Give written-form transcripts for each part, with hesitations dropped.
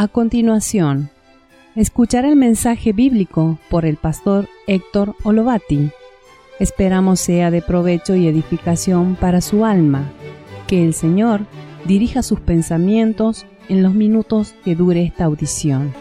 A continuación, escuchar el mensaje bíblico por el pastor Héctor Olovati. Esperamos sea de provecho y edificación para su alma. Que el Señor dirija sus pensamientos en los minutos que dure esta audición.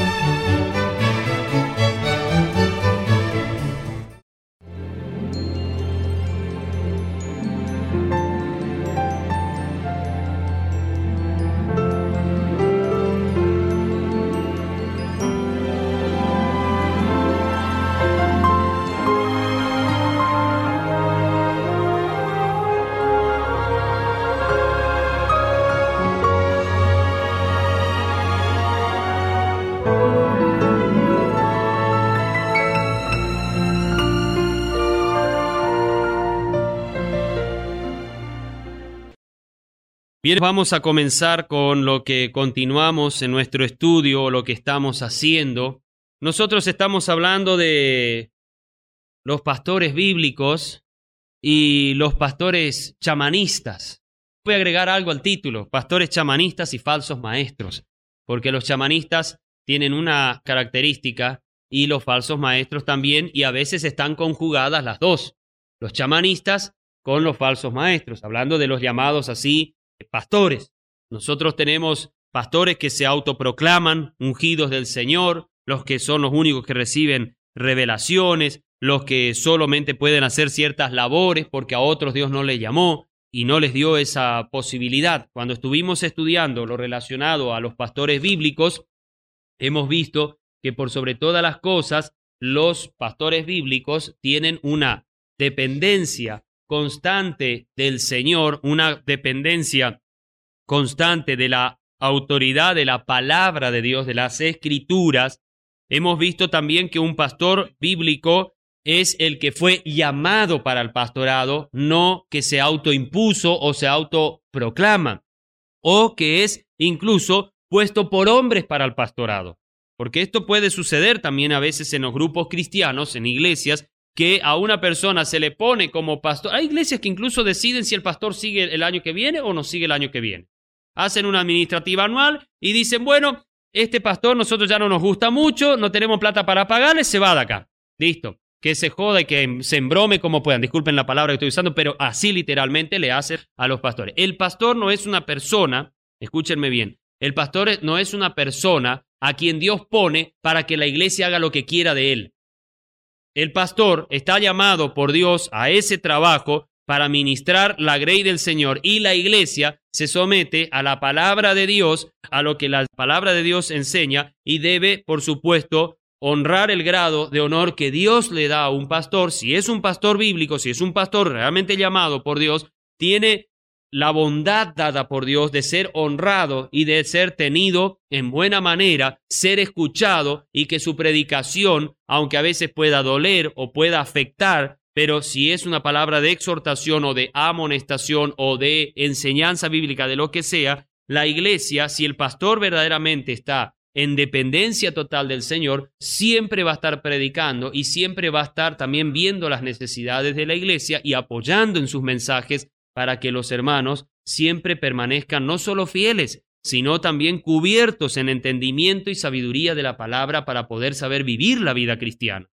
Bien, vamos a comenzar con lo que continuamos en nuestro estudio, o lo que estamos haciendo. Nosotros estamos hablando de los pastores bíblicos y los pastores chamanistas. Voy a agregar algo al título: pastores chamanistas y falsos maestros, porque los chamanistas tienen una característica y los falsos maestros también, y a veces están conjugadas las dos, los chamanistas con los falsos maestros, hablando de los llamados así pastores. Nosotros tenemos pastores que se autoproclaman ungidos del Señor, los que son los únicos que reciben revelaciones, los que solamente pueden hacer ciertas labores porque a otros Dios no les llamó y no les dio esa posibilidad. Cuando estuvimos estudiando lo relacionado a los pastores bíblicos, hemos visto que por sobre todas las cosas, los pastores bíblicos tienen una dependencia constante del Señor, una dependencia constante de la autoridad de la palabra de Dios, de las Escrituras. Hemos visto también que un pastor bíblico es el que fue llamado para el pastorado, no que se autoimpuso o se autoproclama, o que es incluso puesto por hombres para el pastorado. Porque esto puede suceder también a veces en los grupos cristianos, en iglesias, que a una persona se le pone como pastor. Hay iglesias que incluso deciden si el pastor sigue el año que viene o no sigue el año que viene. Hacen una administrativa anual y dicen, bueno, este pastor nosotros ya no nos gusta mucho, no tenemos plata para pagarle, se va de acá. Listo. Que se joda y que se embrome como puedan. Disculpen la palabra que estoy usando, pero así literalmente le hacen a los pastores. El pastor no es una persona, escúchenme bien, el pastor no es una persona a quien Dios pone para que la iglesia haga lo que quiera de él. El pastor está llamado por Dios a ese trabajo para ministrar la grey del Señor, y la iglesia se somete a la palabra de Dios, a lo que la palabra de Dios enseña, y debe, por supuesto, honrar el grado de honor que Dios le da a un pastor. Si es un pastor bíblico, si es un pastor realmente llamado por Dios, tiene la bondad dada por Dios de ser honrado y de ser tenido en buena manera, ser escuchado, y que su predicación, aunque a veces pueda doler o pueda afectar, pero si es una palabra de exhortación o de amonestación o de enseñanza bíblica, de lo que sea, la iglesia, si el pastor verdaderamente está en dependencia total del Señor, siempre va a estar predicando y siempre va a estar también viendo las necesidades de la iglesia y apoyando en sus mensajes, para que los hermanos siempre permanezcan no solo fieles, sino también cubiertos en entendimiento y sabiduría de la palabra para poder saber vivir la vida cristiana.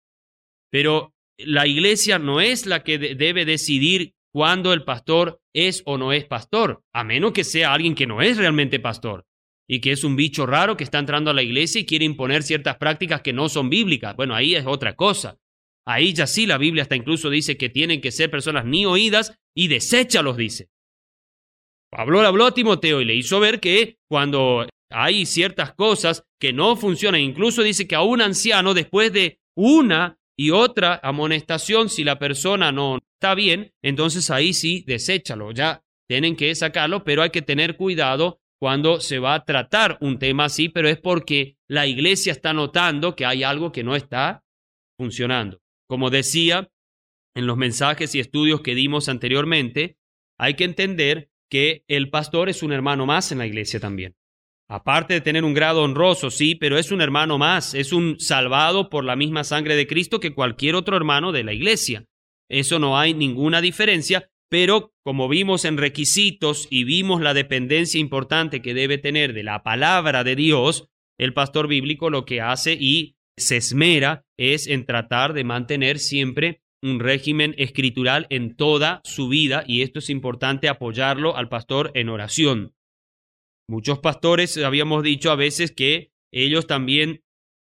Pero la iglesia no es la que debe decidir cuándo el pastor es o no es pastor, a menos que sea alguien que no es realmente pastor y que es un bicho raro que está entrando a la iglesia y quiere imponer ciertas prácticas que no son bíblicas. Bueno, ahí es otra cosa. Ahí ya sí la Biblia hasta incluso dice que tienen que ser personas ni oídas y deséchalos, dice. Pablo le habló a Timoteo y le hizo ver que cuando hay ciertas cosas que no funcionan, incluso dice que a un anciano, después de una y otra amonestación, si la persona no está bien, entonces ahí sí, deséchalo, ya tienen que sacarlo, pero hay que tener cuidado cuando se va a tratar un tema así, pero es porque la iglesia está notando que hay algo que no está funcionando. Como decía en los mensajes y estudios que dimos anteriormente, hay que entender que el pastor es un hermano más en la iglesia también. Aparte de tener un grado honroso, sí, pero es un hermano más, es un salvado por la misma sangre de Cristo que cualquier otro hermano de la iglesia. Eso no hay ninguna diferencia, pero como vimos en requisitos y vimos la dependencia importante que debe tener de la palabra de Dios, el pastor bíblico lo que hace y se esmera es en tratar de mantener siempre un régimen escritural en toda su vida, y esto es importante apoyarlo al pastor en oración. Muchos pastores, habíamos dicho a veces que ellos también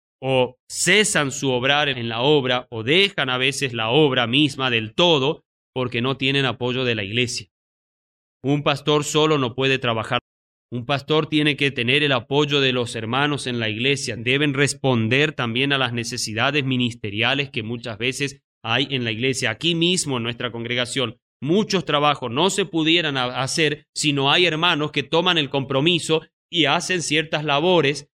o cesan su obrar en la obra o dejan a veces la obra misma del todo porque no tienen apoyo de la iglesia. Un pastor solo no puede trabajar. Un pastor tiene que tener el apoyo de los hermanos en la iglesia. Deben responder también a las necesidades ministeriales que muchas veces hay en la iglesia. Aquí mismo en nuestra congregación, muchos trabajos no se pudieran hacer si no hay hermanos que toman el compromiso y hacen ciertas labores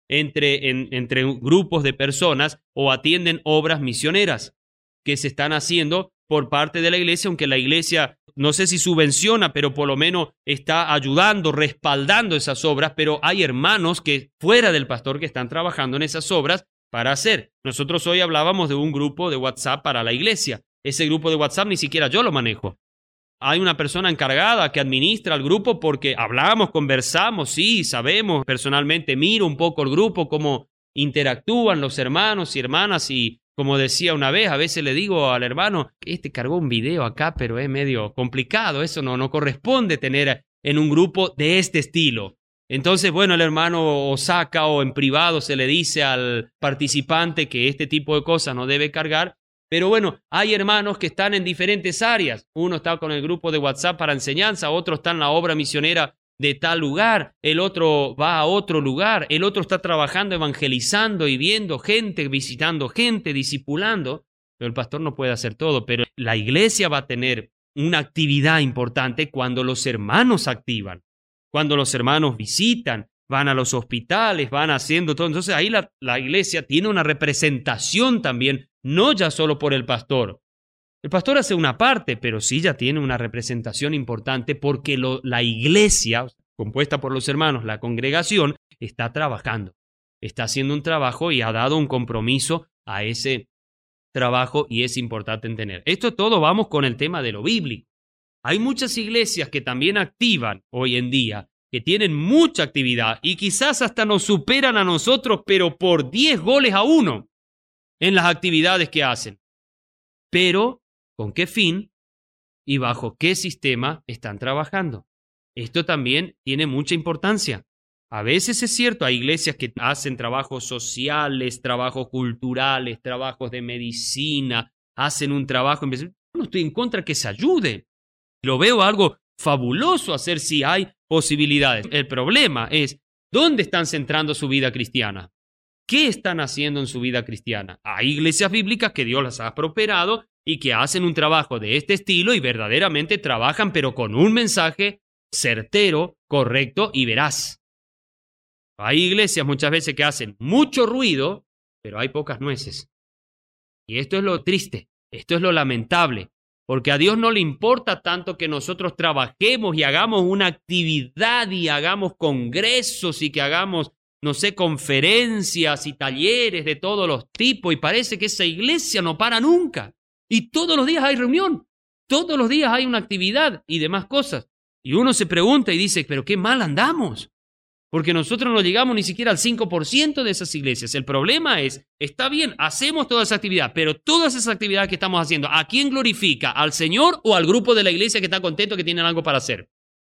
entre grupos de personas o atienden obras misioneras que se están haciendo por parte de la iglesia, aunque la iglesia no sé si subvenciona, pero por lo menos está ayudando, respaldando esas obras, pero hay hermanos que fuera del pastor que están trabajando en esas obras para hacer. Nosotros hoy hablábamos de un grupo de WhatsApp para la iglesia. Ese grupo de WhatsApp ni siquiera yo lo manejo. Hay una persona encargada que administra el grupo porque hablamos, conversamos, sí, sabemos, personalmente miro un poco el grupo, cómo interactúan los hermanos y hermanas, y como decía una vez, a veces le digo al hermano, cargó un video acá, pero es medio complicado, eso no corresponde tener en un grupo de este estilo. Entonces, bueno, el hermano o saca o en privado se le dice al participante que este tipo de cosas no debe cargar. Pero bueno, hay hermanos que están en diferentes áreas. Uno está con el grupo de WhatsApp para enseñanza, otro está en la obra misionera de tal lugar, el otro va a otro lugar, el otro está trabajando, evangelizando y viendo gente, visitando gente, discipulando. Pero el pastor no puede hacer todo, pero la iglesia va a tener una actividad importante cuando los hermanos activan, cuando los hermanos visitan, van a los hospitales, van haciendo todo. Entonces ahí la iglesia tiene una representación también, no ya solo por el pastor. El pastor hace una parte, pero sí ya tiene una representación importante porque la iglesia, compuesta por los hermanos, la congregación, está trabajando. Está haciendo un trabajo y ha dado un compromiso a ese trabajo, y es importante entender. Esto todo vamos con el tema de lo bíblico. Hay muchas iglesias que también activan hoy en día, que tienen mucha actividad y quizás hasta nos superan a nosotros, pero por 10 goles a 1 en las actividades que hacen. Pero, ¿con qué fin y bajo qué sistema están trabajando? Esto también tiene mucha importancia. A veces es cierto, hay iglesias que hacen trabajos sociales, trabajos culturales, trabajos de medicina, hacen un trabajo. Yo no estoy en contra que se ayude. Lo veo algo fabuloso hacer si hay posibilidades. El problema es, ¿dónde están centrando su vida cristiana? ¿Qué están haciendo en su vida cristiana? Hay iglesias bíblicas que Dios las ha prosperado y que hacen un trabajo de este estilo y verdaderamente trabajan, pero con un mensaje certero, correcto y veraz. Hay iglesias muchas veces que hacen mucho ruido, pero hay pocas nueces. Y esto es lo triste, esto es lo lamentable. Porque a Dios no le importa tanto que nosotros trabajemos y hagamos una actividad y hagamos congresos y que hagamos, no sé, conferencias y talleres de todos los tipos. Y parece que esa iglesia no para nunca. Y todos los días hay reunión, todos los días hay una actividad y demás cosas. Y uno se pregunta y dice, pero qué mal andamos. Porque nosotros no llegamos ni siquiera al 5% de esas iglesias. El problema es, está bien, hacemos toda esa actividad, pero todas esas actividades que estamos haciendo, ¿a quién glorifica? ¿Al Señor o al grupo de la iglesia que está contento que tienen algo para hacer?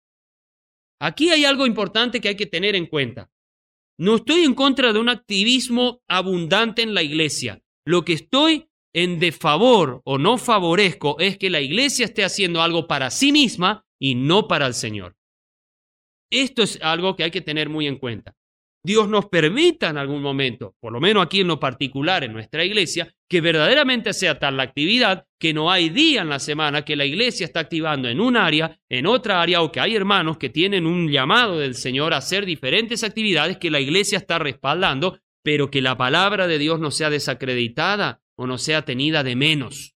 Aquí hay algo importante que hay que tener en cuenta. No estoy en contra de un activismo abundante en la iglesia. Lo que estoy en desfavor o no favorezco es que la iglesia esté haciendo algo para sí misma y no para el Señor. Esto es algo que hay que tener muy en cuenta. Dios nos permita en algún momento, por lo menos aquí en lo particular en nuestra iglesia, que verdaderamente sea tal la actividad que no hay día en la semana que la iglesia está activando en un área, en otra área, o que hay hermanos que tienen un llamado del Señor a hacer diferentes actividades que la iglesia está respaldando, pero que la palabra de Dios no sea desacreditada o no sea tenida de menos.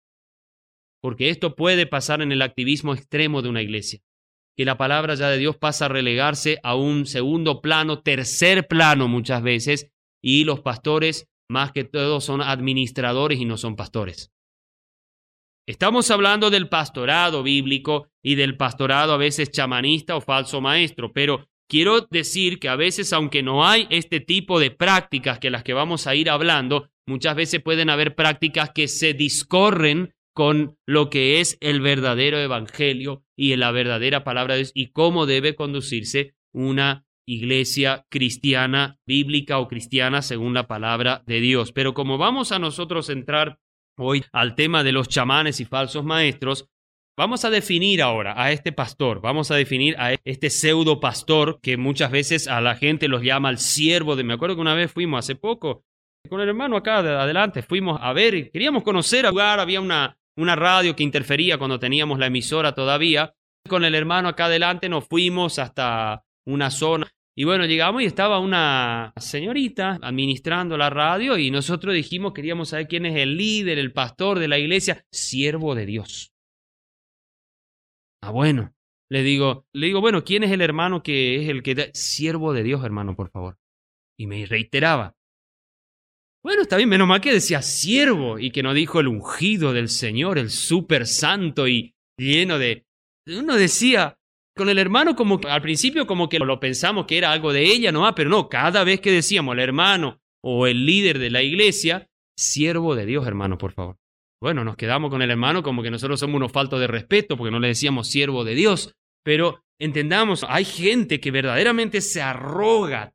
Porque esto puede pasar en el activismo extremo de una iglesia, que la palabra ya de Dios pasa a relegarse a un segundo plano, tercer plano muchas veces, y los pastores más que todo son administradores y no son pastores. Estamos hablando del pastorado bíblico y del pastorado a veces chamanista o falso maestro, pero quiero decir que a veces, aunque no hay este tipo de prácticas que las que vamos a ir hablando, muchas veces pueden haber prácticas que se discorren con lo que es el verdadero evangelio y la verdadera palabra de Dios y cómo debe conducirse una iglesia cristiana, bíblica o cristiana según la palabra de Dios. Pero como vamos a nosotros entrar hoy al tema de los chamanes y falsos maestros, vamos a definir ahora a este pastor, vamos a definir a este pseudo pastor que muchas veces a la gente los llama el siervo de... Me acuerdo que una vez fuimos hace poco con el hermano acá de adelante, fuimos a ver y queríamos conocer al lugar, había una radio que interfería cuando teníamos la emisora todavía. Con el hermano acá adelante nos fuimos hasta una zona y bueno, llegamos y estaba una señorita administrando la radio y nosotros dijimos, queríamos saber quién es el líder, el pastor de la iglesia, siervo de Dios. Ah, bueno, le digo, bueno, ¿quién es el hermano que es el que da? Siervo de Dios, hermano, por favor. Y me reiteraba. Bueno, está bien, menos mal que decía siervo y que no dijo el ungido del Señor, el súper santo y lleno de... Uno decía, con el hermano como que al principio como que lo pensamos que era algo de ella, ¿no? Pero no, cada vez que decíamos el hermano o el líder de la iglesia, siervo de Dios, hermano, por favor. Bueno, nos quedamos con el hermano como que nosotros somos unos faltos de respeto porque no le decíamos siervo de Dios. Pero entendamos, hay gente que verdaderamente se arroga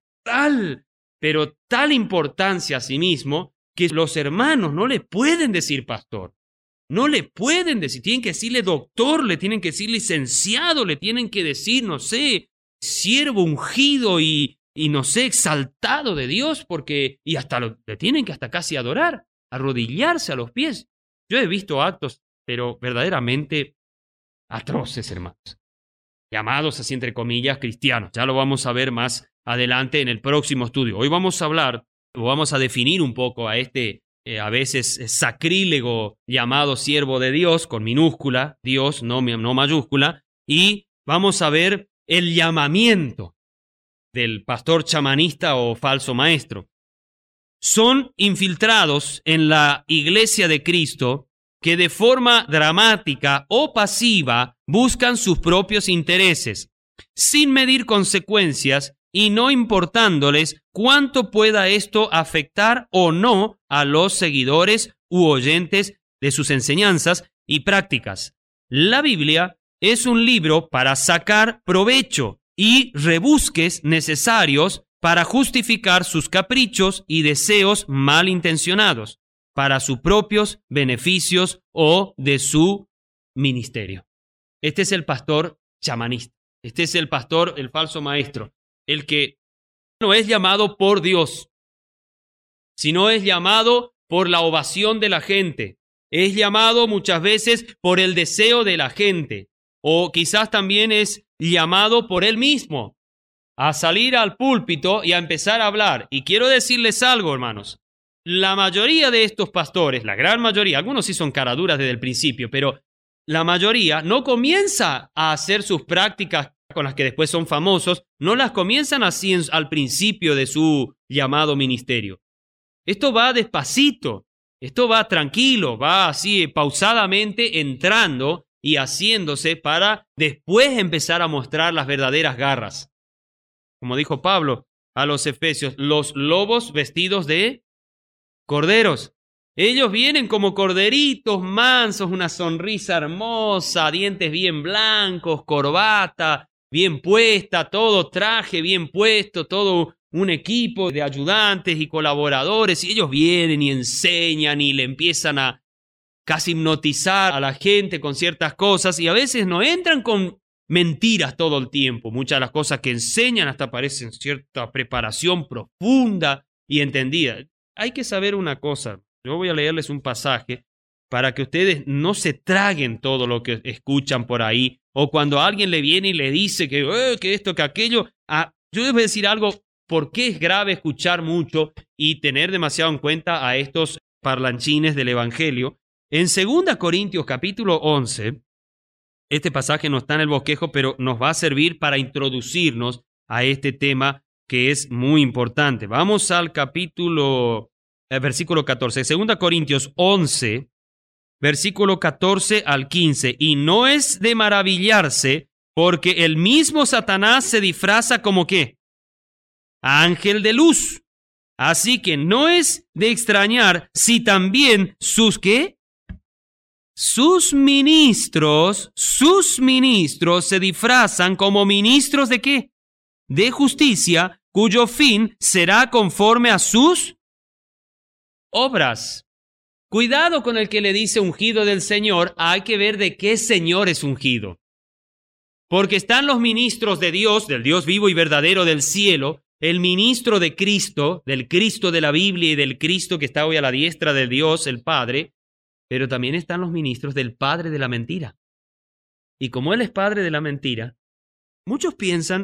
pero tal importancia a sí mismo que los hermanos no le pueden decir pastor. No le pueden decir, tienen que decirle doctor, le tienen que decir licenciado, le tienen que decir, no sé, siervo ungido y no sé, exaltado de Dios, porque, y hasta le tienen que hasta casi adorar, arrodillarse a los pies. Yo he visto actos, pero verdaderamente atroces, hermanos, llamados así entre comillas cristianos. Ya lo vamos a ver más adelante en el próximo estudio. Hoy vamos a hablar, o vamos a definir un poco a este a veces sacrílego llamado siervo de Dios, con minúscula, Dios, no mayúscula, y vamos a ver el llamamiento del pastor chamanista o falso maestro. Son infiltrados en la iglesia de Cristo que de forma dramática o pasiva buscan sus propios intereses, sin medir consecuencias y no importándoles cuánto pueda esto afectar o no a los seguidores u oyentes de sus enseñanzas y prácticas. La Biblia es un libro para sacar provecho y rebusques necesarios para justificar sus caprichos y deseos malintencionados para sus propios beneficios o de su ministerio. Este es el pastor chamanista. Este es el pastor, el falso maestro, el que no es llamado por Dios, sino es llamado por la ovación de la gente. Es llamado muchas veces por el deseo de la gente, o quizás también es llamado por él mismo a salir al púlpito y a empezar a hablar. Y quiero decirles algo, hermanos. La mayoría de estos pastores, la gran mayoría, algunos sí son caraduras desde el principio, pero la mayoría no comienza a hacer sus prácticas con las que después son famosos, no las comienzan así al principio de su llamado ministerio. Esto va despacito, esto va tranquilo, va así pausadamente entrando y haciéndose para después empezar a mostrar las verdaderas garras. Como dijo Pablo a los Efesios, los lobos vestidos de corderos. Ellos vienen como corderitos mansos, una sonrisa hermosa, dientes bien blancos, corbata bien puesta, todo traje bien puesto, todo un equipo de ayudantes y colaboradores, y ellos vienen y enseñan y le empiezan a casi hipnotizar a la gente con ciertas cosas, y a veces no entran con mentiras todo el tiempo. Muchas de las cosas que enseñan hasta parecen cierta preparación profunda y entendida. Hay que saber una cosa. Yo voy a leerles un pasaje para que ustedes no se traguen todo lo que escuchan por ahí, o cuando alguien le viene y le dice que esto, que aquello. Yo les voy a decir algo, ¿por qué es grave escuchar mucho y tener demasiado en cuenta a estos parlanchines del Evangelio? En 2 Corintios capítulo 11, este pasaje no está en el bosquejo, pero nos va a servir para introducirnos a este tema que es muy importante. Vamos al versículo 14. 2 Corintios 11, versículo 14 al 15. Y no es de maravillarse, porque el mismo Satanás se disfraza como ¿qué? Ángel de luz. Así que no es de extrañar si también sus ¿qué? Sus ministros se disfrazan como ministros ¿de qué? De justicia, cuyo fin será conforme a sus obras. Cuidado con el que le dice ungido del Señor, hay que ver de qué Señor es ungido. Porque están los ministros de Dios, del Dios vivo y verdadero del cielo, el ministro de Cristo, del Cristo de la Biblia y del Cristo que está hoy a la diestra de Dios, el Padre, pero también están los ministros del padre de la mentira. Y como él es padre de la mentira, muchos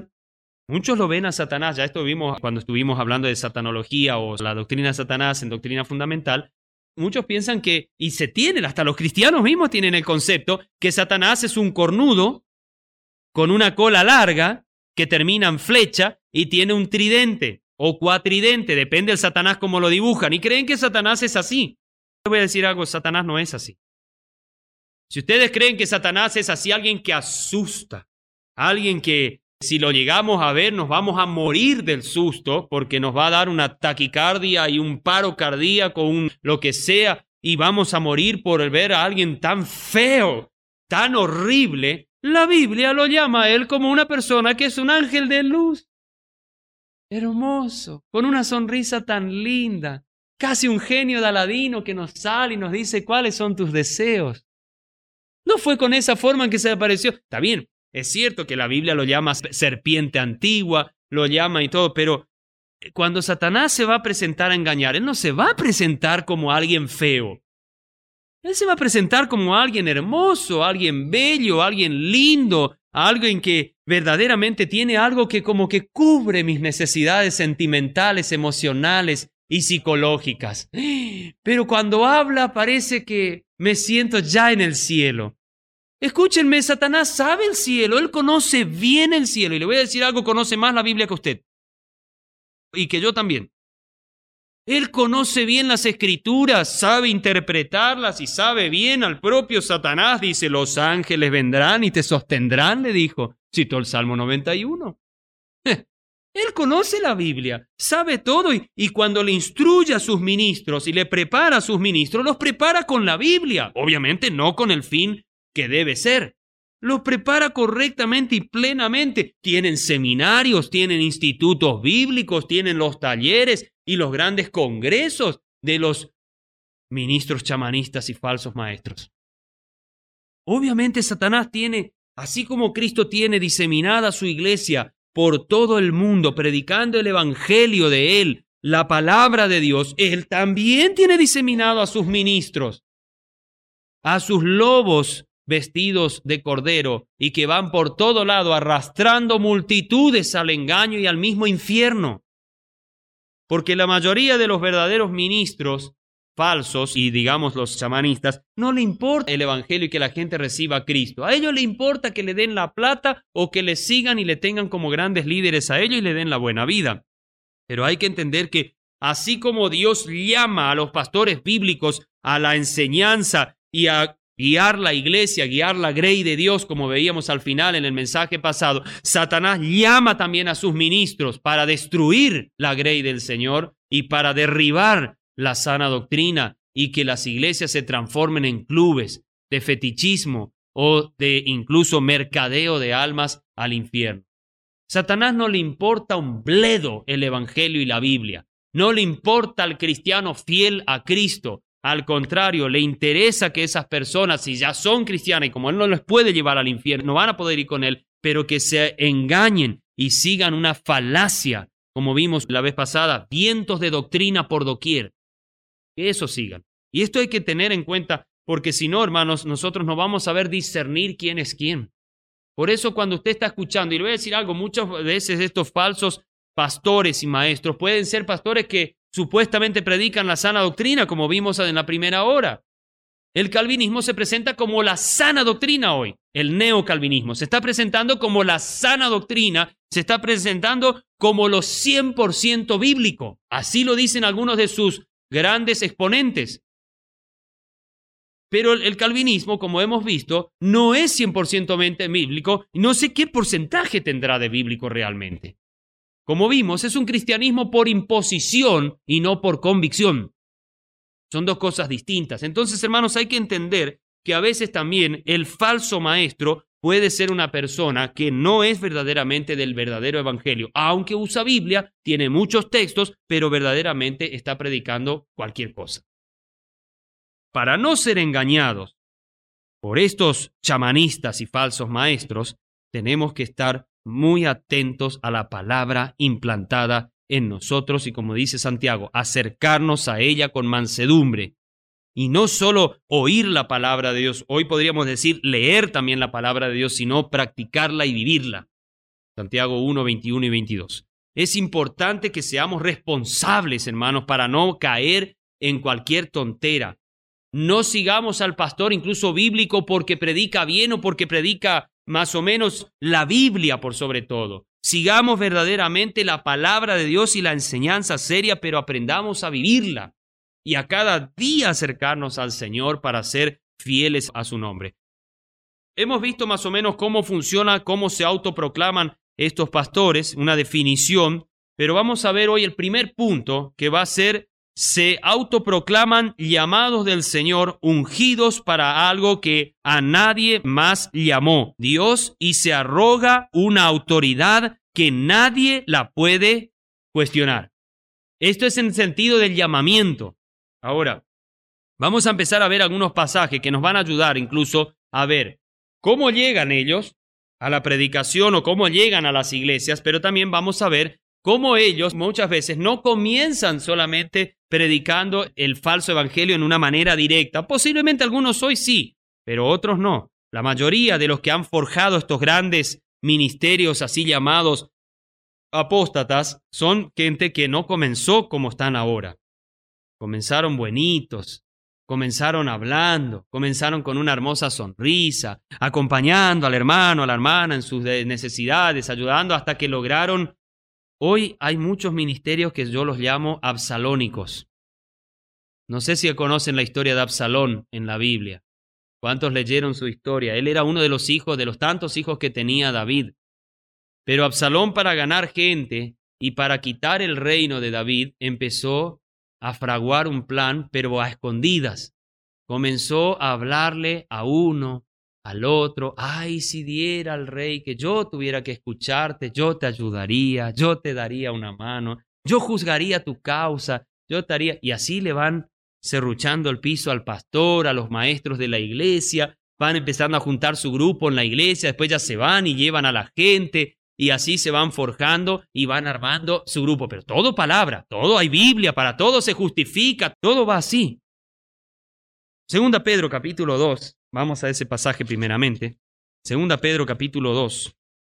lo ven a Satanás, ya esto vimos cuando estuvimos hablando de satanología o la doctrina de Satanás en doctrina fundamental, muchos piensan que, y se tienen, hasta los cristianos mismos tienen el concepto, que Satanás es un cornudo con una cola larga que termina en flecha y tiene un tridente o cuatridente, depende del Satanás cómo lo dibujan, y creen que Satanás es así. Les voy a decir algo, Satanás no es así. Si ustedes creen que Satanás es así, alguien que asusta, alguien que si lo llegamos a ver nos vamos a morir del susto porque nos va a dar una taquicardia y un paro cardíaco, lo que sea, y vamos a morir por ver a alguien tan feo, tan horrible, la Biblia lo llama a él como una persona que es un ángel de luz. Hermoso, con una sonrisa tan linda, casi un genio de Aladino que nos sale y nos dice cuáles son tus deseos. No fue con esa forma en que se apareció. Está bien, es cierto que la Biblia lo llama serpiente antigua, lo llama y todo, pero cuando Satanás se va a presentar a engañar, él no se va a presentar como alguien feo. Él se va a presentar como alguien hermoso, alguien bello, alguien lindo, alguien que verdaderamente tiene algo que como que cubre mis necesidades sentimentales, emocionales y psicológicas. Pero cuando habla parece que me siento ya en el cielo. Escúchenme, Satanás sabe el cielo, él conoce bien el cielo. Y le voy a decir algo, conoce más la Biblia que usted. Y que yo también. Él conoce bien las Escrituras, sabe interpretarlas y sabe bien al propio Satanás. Dice, los ángeles vendrán y te sostendrán, le dijo. Citó el Salmo 91. Él conoce la Biblia, sabe todo y cuando le instruye a sus ministros y le prepara a sus ministros, los prepara con la Biblia. Obviamente no con el fin que debe ser. Los prepara correctamente y plenamente. Tienen seminarios, tienen institutos bíblicos, tienen los talleres y los grandes congresos de los ministros chamanistas y falsos maestros. Obviamente Satanás tiene, así como Cristo tiene diseminada su iglesia por todo el mundo, predicando el evangelio de Él, la palabra de Dios, Él también tiene diseminado a sus ministros, a sus lobos vestidos de cordero y que van por todo lado arrastrando multitudes al engaño y al mismo infierno. Porque la mayoría de los verdaderos ministros falsos y digamos los chamanistas, no le importa el evangelio y que la gente reciba a Cristo. A ellos le importa que le den la plata o que le sigan y le tengan como grandes líderes a ellos y le den la buena vida. Pero hay que entender que así como Dios llama a los pastores bíblicos a la enseñanza y a guiar la iglesia, guiar la grey de Dios, como veíamos al final en el mensaje pasado, Satanás llama también a sus ministros para destruir la grey del Señor y para derribar la sana doctrina y que las iglesias se transformen en clubes de fetichismo o de incluso mercadeo de almas al infierno. Satanás no le importa un bledo el evangelio y la Biblia. No le importa al cristiano fiel a Cristo. Al contrario, le interesa que esas personas, si ya son cristianas y como Él no les puede llevar al infierno, no van a poder ir con Él, pero que se engañen y sigan una falacia, como vimos la vez pasada, vientos de doctrina por doquier. Que eso sigan. Y esto hay que tener en cuenta, porque si no, hermanos, nosotros no vamos a saber discernir quién es quién. Por eso cuando usted está escuchando, y le voy a decir algo, muchas veces estos falsos pastores y maestros pueden ser pastores que supuestamente predican la sana doctrina, como vimos en la primera hora. El calvinismo se presenta como la sana doctrina hoy. El neocalvinismo se está presentando como la sana doctrina, se está presentando como lo 100% bíblico. Así lo dicen algunos de sus grandes exponentes. Pero el calvinismo, como hemos visto, no es 100% bíblico. No sé qué porcentaje tendrá de bíblico realmente. Como vimos, es un cristianismo por imposición y no por convicción. Son dos cosas distintas. Entonces, hermanos, hay que entender que a veces también el falso maestro puede ser una persona que no es verdaderamente del verdadero evangelio, aunque usa Biblia, tiene muchos textos, pero verdaderamente está predicando cualquier cosa. Para no ser engañados por estos chamanistas y falsos maestros, tenemos que estar muy atentos a la palabra implantada en nosotros y, como dice Santiago, acercarnos a ella con mansedumbre. Y no solo oír la palabra de Dios, hoy podríamos decir leer también la palabra de Dios, sino practicarla y vivirla. Santiago 1, 21 y 22. Es importante que seamos responsables, hermanos, para no caer en cualquier tontera. No sigamos al pastor, incluso bíblico, porque predica bien o porque predica más o menos la Biblia por sobre todo. Sigamos verdaderamente la palabra de Dios y la enseñanza seria, pero aprendamos a vivirla y a cada día acercarnos al Señor para ser fieles a su nombre. Hemos visto más o menos cómo funciona, cómo se autoproclaman estos pastores, una definición, pero vamos a ver hoy el primer punto, que va a ser: se autoproclaman llamados del Señor, ungidos para algo que a nadie más llamó Dios, y se arroga una autoridad que nadie la puede cuestionar. Esto es en el sentido del llamamiento. Ahora, vamos a empezar a ver algunos pasajes que nos van a ayudar incluso a ver cómo llegan ellos a la predicación o cómo llegan a las iglesias, pero también vamos a ver cómo ellos muchas veces no comienzan solamente predicando el falso evangelio en una manera directa. Posiblemente algunos hoy sí, pero otros no. La mayoría de los que han forjado estos grandes ministerios así llamados apóstatas son gente que no comenzó como están ahora. Comenzaron buenitos, comenzaron hablando, comenzaron con una hermosa sonrisa, acompañando al hermano, a la hermana en sus necesidades, ayudando hasta que lograron. Hoy hay muchos ministerios que yo los llamo absalónicos. No sé si conocen la historia de Absalón en la Biblia. ¿Cuántos leyeron su historia? Él era uno de los hijos, de los tantos hijos que tenía David. Pero Absalón, para ganar gente y para quitar el reino de David, empezó a fraguar un plan, pero a escondidas. Comenzó a hablarle a uno, al otro: ay, si diera al rey que yo tuviera que escucharte, yo te ayudaría, yo te daría una mano, yo juzgaría tu causa, yo te haría. Y así le van serruchando el piso al pastor, a los maestros de la iglesia, van empezando a juntar su grupo en la iglesia, después ya se van y llevan a la gente, y así se van forjando y van armando su grupo. Pero todo palabra, todo hay Biblia, para todo se justifica, todo va así. Segunda Pedro capítulo 2, vamos a ese pasaje primeramente. Segunda Pedro capítulo 2,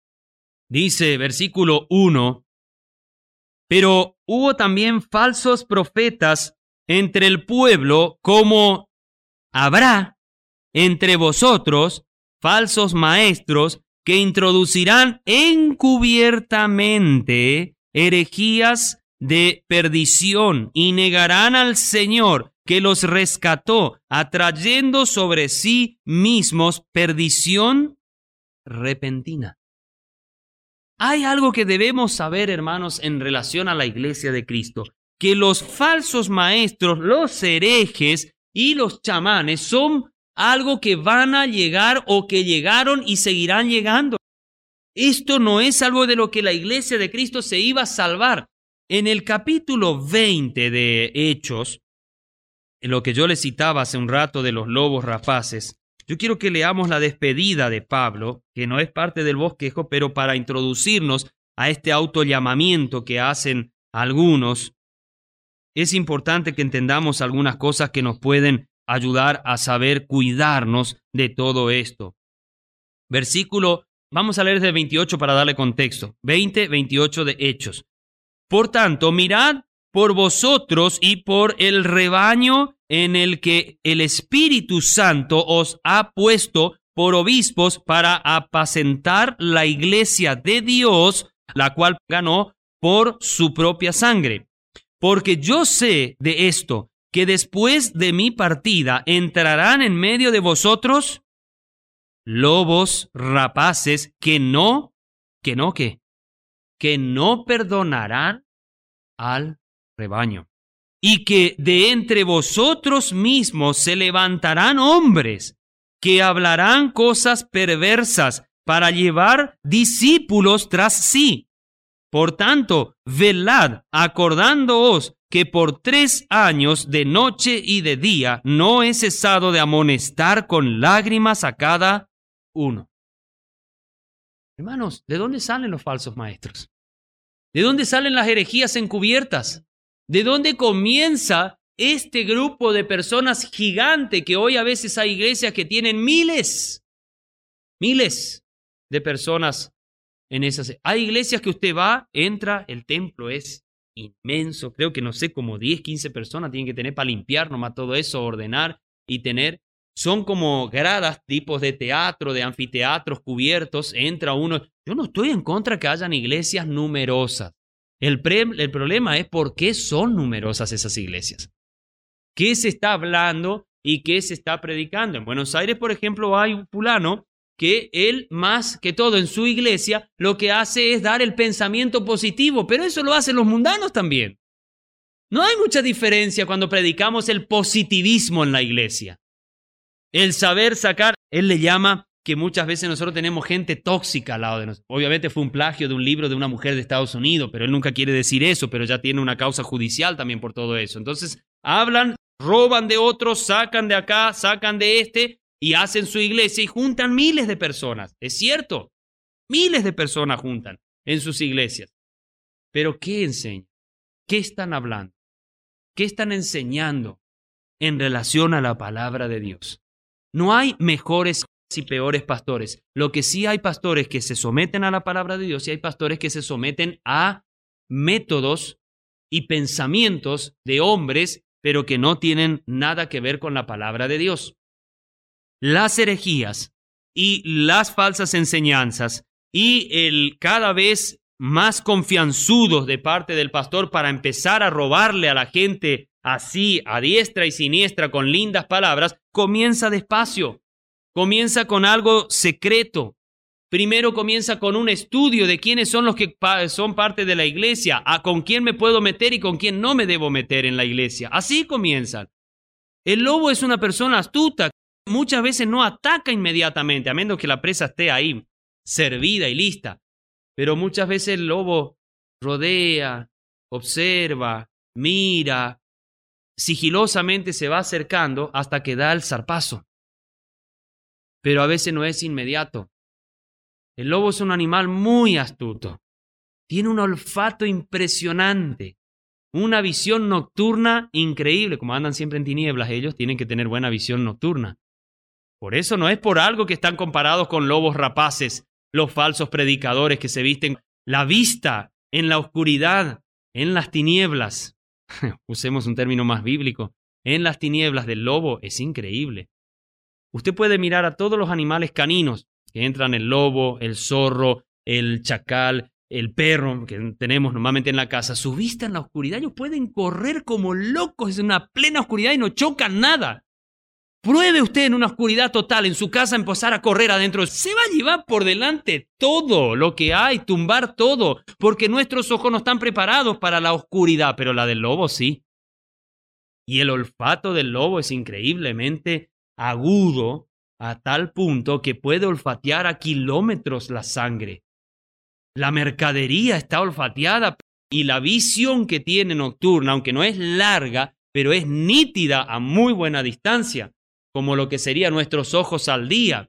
dice versículo 1: pero hubo también falsos profetas entre el pueblo, como habrá entre vosotros falsos maestros que introducirán encubiertamente herejías de perdición y negarán al Señor que los rescató, atrayendo sobre sí mismos perdición repentina. Hay algo que debemos saber, hermanos, en relación a la iglesia de Cristo, que los falsos maestros, los herejes y los chamanes son algo que van a llegar o que llegaron y seguirán llegando. Esto no es algo de lo que la iglesia de Cristo se iba a salvar. En el capítulo 20 de Hechos, en lo que yo les citaba hace un rato de los lobos rapaces, yo quiero que leamos la despedida de Pablo, que no es parte del bosquejo, pero para introducirnos a este autollamamiento que hacen algunos, es importante que entendamos algunas cosas que nos pueden ayudar a saber cuidarnos de todo esto. Versículo, vamos a leer desde 28 para darle contexto. 20, 28 de Hechos. Por tanto, mirad por vosotros y por el rebaño en el que el Espíritu Santo os ha puesto por obispos para apacentar la iglesia de Dios, la cual ganó por su propia sangre. Porque yo sé de esto, que después de mi partida entrarán en medio de vosotros lobos rapaces que no perdonarán al rebaño. Y que de entre vosotros mismos se levantarán hombres que hablarán cosas perversas para llevar discípulos tras sí. Por tanto, velad, acordándoos que por 3 años de noche y de día no he cesado de amonestar con lágrimas a cada uno. Hermanos, ¿de dónde salen los falsos maestros? ¿De dónde salen las herejías encubiertas? ¿De dónde comienza este grupo de personas gigante que hoy a veces hay iglesias que tienen miles de personas en esas? Hay iglesias que usted va, entra, el templo es inmenso, creo que no sé, como 10, 15 personas tienen que tener para limpiar nomás todo eso, ordenar y tener. Son como gradas, tipos de teatro, de anfiteatros cubiertos, entra uno. Yo no estoy en contra que hayan iglesias numerosas. El problema es por qué son numerosas esas iglesias. ¿Qué se está hablando y qué se está predicando? En Buenos Aires, por ejemplo, hay un fulano que él, más que todo en su iglesia, lo que hace es dar el pensamiento positivo, pero eso lo hacen los mundanos también. No hay mucha diferencia cuando predicamos el positivismo en la iglesia. El saber sacar, él le llama que muchas veces nosotros tenemos gente tóxica al lado de nosotros. Obviamente fue un plagio de un libro de una mujer de Estados Unidos, pero él nunca quiere decir eso, pero ya tiene una causa judicial también por todo eso. Entonces hablan, roban de otros, sacan de acá, sacan de este y hacen su iglesia y juntan miles de personas. Es cierto, miles de personas juntan en sus iglesias. Pero ¿qué enseñan? ¿Qué están hablando? ¿Qué están enseñando en relación a la palabra de Dios? No hay mejores y peores pastores. Lo que sí hay pastores que se someten a la palabra de Dios y hay pastores que se someten a métodos y pensamientos de hombres, pero que no tienen nada que ver con la palabra de Dios. Las herejías y las falsas enseñanzas y el cada vez más confianzudos de parte del pastor para empezar a robarle a la gente así, a diestra y siniestra, con lindas palabras, comienza despacio. Comienza con algo secreto. Primero comienza con un estudio de quiénes son los que son parte de la iglesia, a con quién me puedo meter y con quién no me debo meter en la iglesia. Así comienzan. El lobo es una persona astuta. Muchas veces no ataca inmediatamente, a menos que la presa esté ahí, servida y lista. Pero muchas veces el lobo rodea, observa, mira, sigilosamente se va acercando hasta que da el zarpazo. Pero a veces no es inmediato. El lobo es un animal muy astuto. Tiene un olfato impresionante, una visión nocturna increíble. Como andan siempre en tinieblas, ellos tienen que tener buena visión nocturna. Por eso no es por algo que están comparados con lobos rapaces, los falsos predicadores que se visten la vista en la oscuridad, en las tinieblas. Usemos un término más bíblico. En las tinieblas del lobo es increíble. Usted puede mirar a todos los animales caninos que entran, el lobo, el zorro, el chacal, el perro que tenemos normalmente en la casa. Su vista en la oscuridad, ellos pueden correr como locos en una plena oscuridad y no chocan nada. Pruebe usted en una oscuridad total en su casa empezar a correr adentro. Se va a llevar por delante todo lo que hay, tumbar todo, porque nuestros ojos no están preparados para la oscuridad, pero la del lobo sí. Y el olfato del lobo es increíblemente agudo a tal punto que puede olfatear a kilómetros la sangre. La mercadería está olfateada y la visión que tiene nocturna, aunque no es larga, pero es nítida a muy buena distancia, como lo que serían nuestros ojos al día.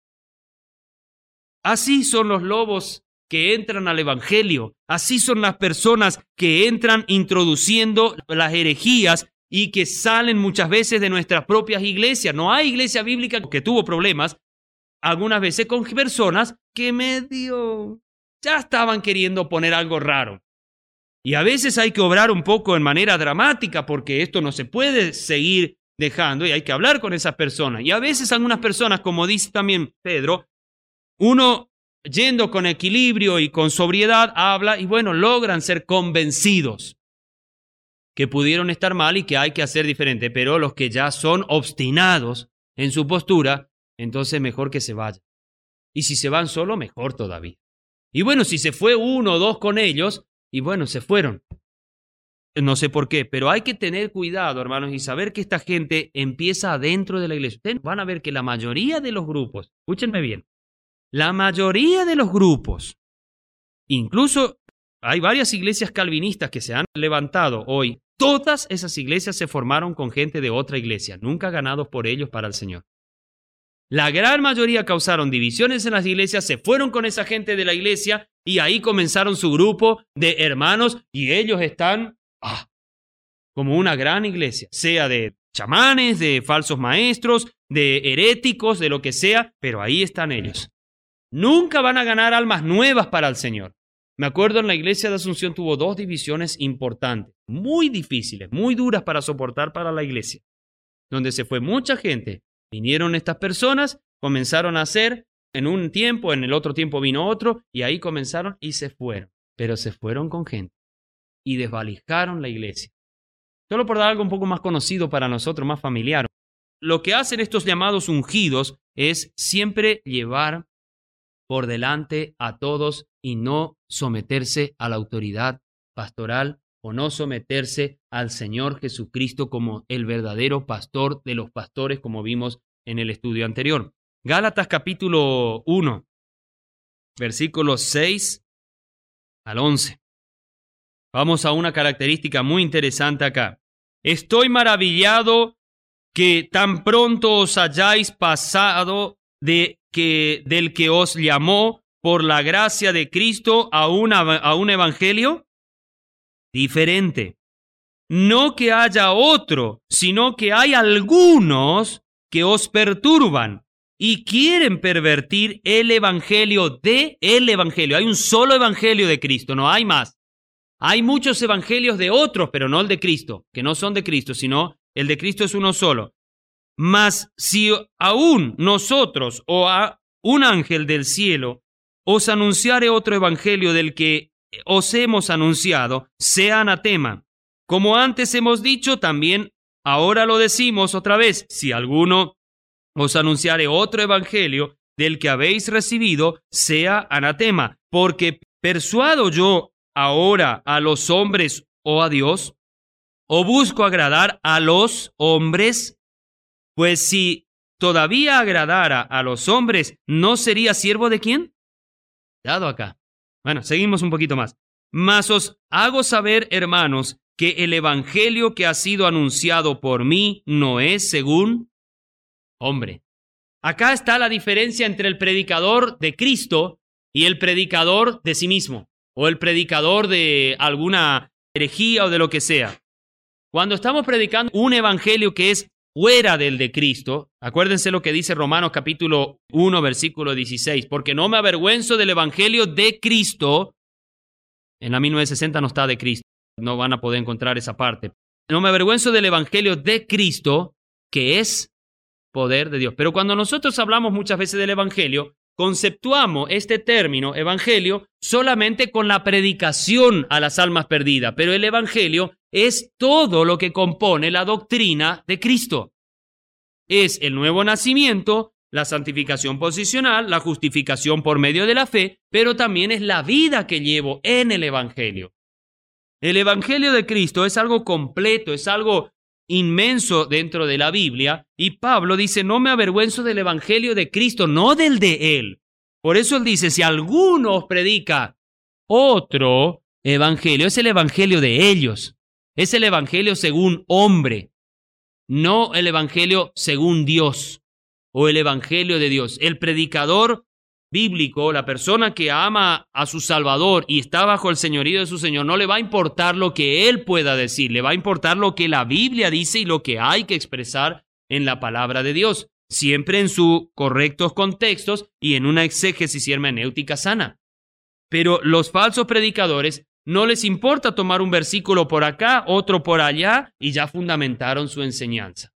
Así son los lobos que entran al evangelio, así son las personas que entran introduciendo las herejías y que salen muchas veces de nuestras propias iglesias. No hay iglesia bíblica que tuvo problemas, algunas veces con personas que medio ya estaban queriendo poner algo raro. Y a veces hay que obrar un poco en manera dramática porque esto no se puede seguir dejando y hay que hablar con esas personas. Y a veces algunas personas, como dice también Pedro, uno yendo con equilibrio y con sobriedad habla y bueno, logran ser convencidos. que pudieron estar mal y que hay que hacer diferente, pero los que ya son obstinados en su postura, entonces mejor que se vayan. Y si se van solo, mejor todavía. Y bueno, si se fue uno o dos con ellos, y bueno, se fueron. No sé por qué, pero hay que tener cuidado, hermanos, y saber que esta gente empieza adentro de la iglesia. Ustedes van a ver que la mayoría de los grupos, escúchenme bien, la mayoría de los grupos, incluso hay varias iglesias calvinistas que se han levantado hoy, todas esas iglesias se formaron con gente de otra iglesia, nunca ganados por ellos para el Señor. La gran mayoría causaron divisiones en las iglesias, se fueron con esa gente de la iglesia y ahí comenzaron su grupo de hermanos y ellos están como una gran iglesia, sea de chamanes, de falsos maestros, de heréticos, de lo que sea, pero ahí están ellos. Nunca van a ganar almas nuevas para el Señor. Me acuerdo en la iglesia de Asunción tuvo 2 divisiones importantes, muy difíciles, muy duras para soportar para la iglesia, donde se fue mucha gente. Vinieron estas personas, comenzaron a hacer en un tiempo, en el otro tiempo vino otro, y ahí comenzaron y se fueron. Pero se fueron con gente y desvalijaron la iglesia. Solo por dar algo un poco más conocido para nosotros, más familiar. Lo que hacen estos llamados ungidos es siempre llevar por delante a todos y no someterse a la autoridad pastoral o no someterse al Señor Jesucristo como el verdadero pastor de los pastores, como vimos en el estudio anterior. Gálatas capítulo 1, versículos 6 al 11. Vamos a una característica muy interesante acá. Estoy maravillado que tan pronto os hayáis pasado del que os llamó por la gracia de Cristo a un evangelio diferente. No que haya otro, sino que hay algunos que os perturban y quieren pervertir el evangelio. Hay un solo evangelio de Cristo, no hay más. Hay muchos evangelios de otros, pero no el de Cristo, que no son de Cristo, sino el de Cristo es uno solo. Mas si aún nosotros o a un ángel del cielo os anunciare otro evangelio del que os hemos anunciado, sea anatema. Como antes hemos dicho, también ahora lo decimos otra vez, si alguno os anunciare otro evangelio del que habéis recibido, sea anatema. Porque ¿persuado yo ahora a los hombres o a Dios? ¿O busco agradar a los hombres? Pues si todavía agradara a los hombres, ¿no sería siervo de quién? Dado acá. Bueno, seguimos un poquito más. Mas os hago saber, hermanos, que el evangelio que ha sido anunciado por mí no es según hombre. Acá está la diferencia entre el predicador de Cristo y el predicador de sí mismo, o el predicador de alguna herejía o de lo que sea. Cuando estamos predicando un evangelio que es fuera del de Cristo, acuérdense lo que dice Romanos capítulo 1, versículo 16, porque no me avergüenzo del evangelio de Cristo. En la 1960 no está de Cristo, no van a poder encontrar esa parte. No me avergüenzo del evangelio de Cristo, que es poder de Dios. Pero cuando nosotros hablamos muchas veces del evangelio, conceptuamos este término evangelio solamente con la predicación a las almas perdidas, pero el evangelio es todo lo que compone la doctrina de Cristo. Es el nuevo nacimiento, la santificación posicional, la justificación por medio de la fe, pero también es la vida que llevo en el evangelio. El evangelio de Cristo es algo completo, es algo inmenso dentro de la Biblia, y Pablo dice, no me avergüenzo del evangelio de Cristo, no del de él. Por eso él dice, si alguno os predica otro evangelio, es el evangelio de ellos, es el evangelio según hombre, no el evangelio según Dios o el evangelio de Dios. El predicador bíblico, la persona que ama a su Salvador y está bajo el señorío de su Señor, no le va a importar lo que él pueda decir, le va a importar lo que la Biblia dice y lo que hay que expresar en la palabra de Dios, siempre en sus correctos contextos y en una exégesis y hermenéutica sana. Pero los falsos predicadores no les importa tomar un versículo por acá, otro por allá, y ya fundamentaron su enseñanza.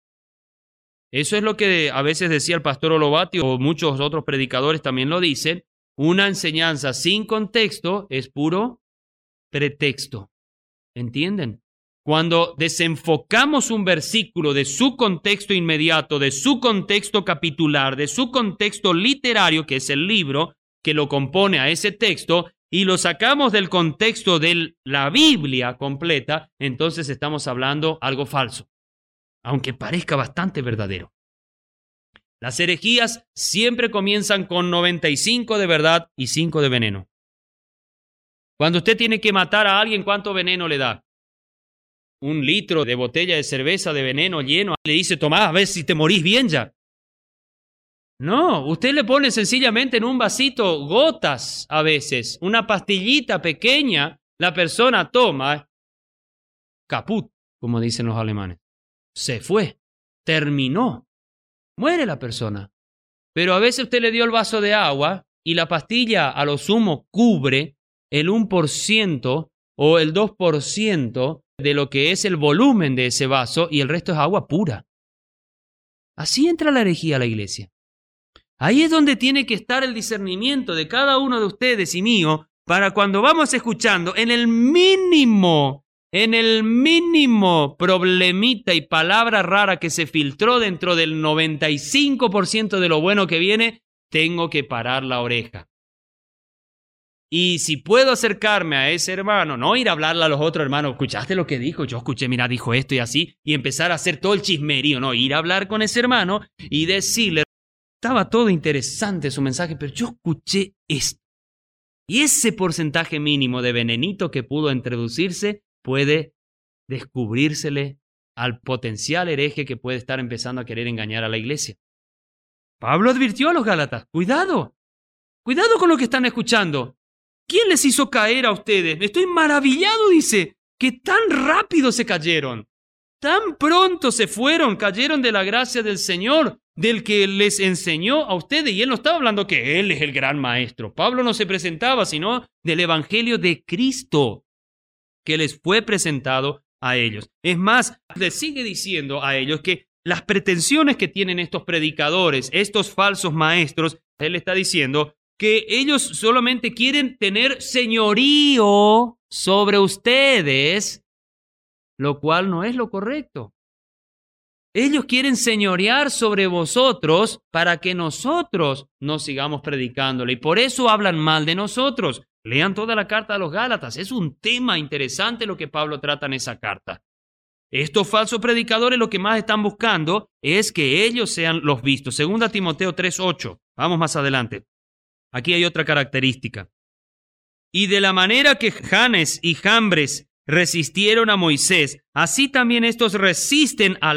Eso es lo que a veces decía el pastor Olovati, o muchos otros predicadores también lo dicen. Una enseñanza sin contexto es puro pretexto. ¿Entienden? cuando desenfocamos un versículo de su contexto inmediato, de su contexto capitular, de su contexto literario, que es el libro que lo compone a ese texto, y lo sacamos del contexto de la Biblia completa, entonces estamos hablando algo falso, aunque parezca bastante verdadero. Las herejías siempre comienzan con 95 de verdad y 5 de veneno. Cuando usted tiene que matar a alguien, ¿cuánto veneno le da? 1 litro de botella de cerveza de veneno lleno. Le dice, tomá, a ver si te morís bien ya. No, usted le pone sencillamente en un vasito gotas a veces, una pastillita pequeña, la persona toma, caput, como dicen los alemanes. Se fue, terminó, muere la persona. Pero a veces usted le dio el vaso de agua y la pastilla a lo sumo cubre el 1% o el 2% de lo que es el volumen de ese vaso y el resto es agua pura. Así entra la herejía a la iglesia. Ahí es donde tiene que estar el discernimiento de cada uno de ustedes y mío para cuando vamos escuchando en el mínimo problemita y palabra rara que se filtró dentro del 95% de lo bueno que viene, tengo que parar la oreja. Y si puedo acercarme a ese hermano, no ir a hablarle a los otros hermanos, ¿escuchaste lo que dijo? Yo escuché, mira, dijo esto y así, y empezar a hacer todo el chismerío, no, ir a hablar con ese hermano y decirle, estaba todo interesante su mensaje, pero yo escuché esto. Y ese porcentaje mínimo de venenito que pudo introducirse puede descubrírsele al potencial hereje que puede estar empezando a querer engañar a la iglesia. Pablo advirtió a los Gálatas, cuidado con lo que están escuchando. ¿Quién les hizo caer a ustedes? Estoy maravillado, dice, que tan rápido se cayeron. Tan pronto se fueron, cayeron de la gracia del Señor, del que les enseñó a ustedes. Y él no estaba hablando que él es el gran maestro. Pablo no se presentaba, sino del evangelio de Cristo, que les fue presentado a ellos. Es más, les sigue diciendo a ellos que las pretensiones que tienen estos predicadores, estos falsos maestros, él está diciendo que ellos solamente quieren tener señorío sobre ustedes, lo cual no es lo correcto. Ellos quieren señorear sobre vosotros para que nosotros no sigamos predicándole. Y por eso hablan mal de nosotros. Lean toda la carta a los Gálatas. Es un tema interesante lo que Pablo trata en esa carta. Estos falsos predicadores lo que más están buscando es que ellos sean los vistos. 2 Timoteo 3:8. Vamos más adelante. Aquí hay otra característica. Y de la manera que Janes y Jambres resistieron a Moisés, así también estos resisten a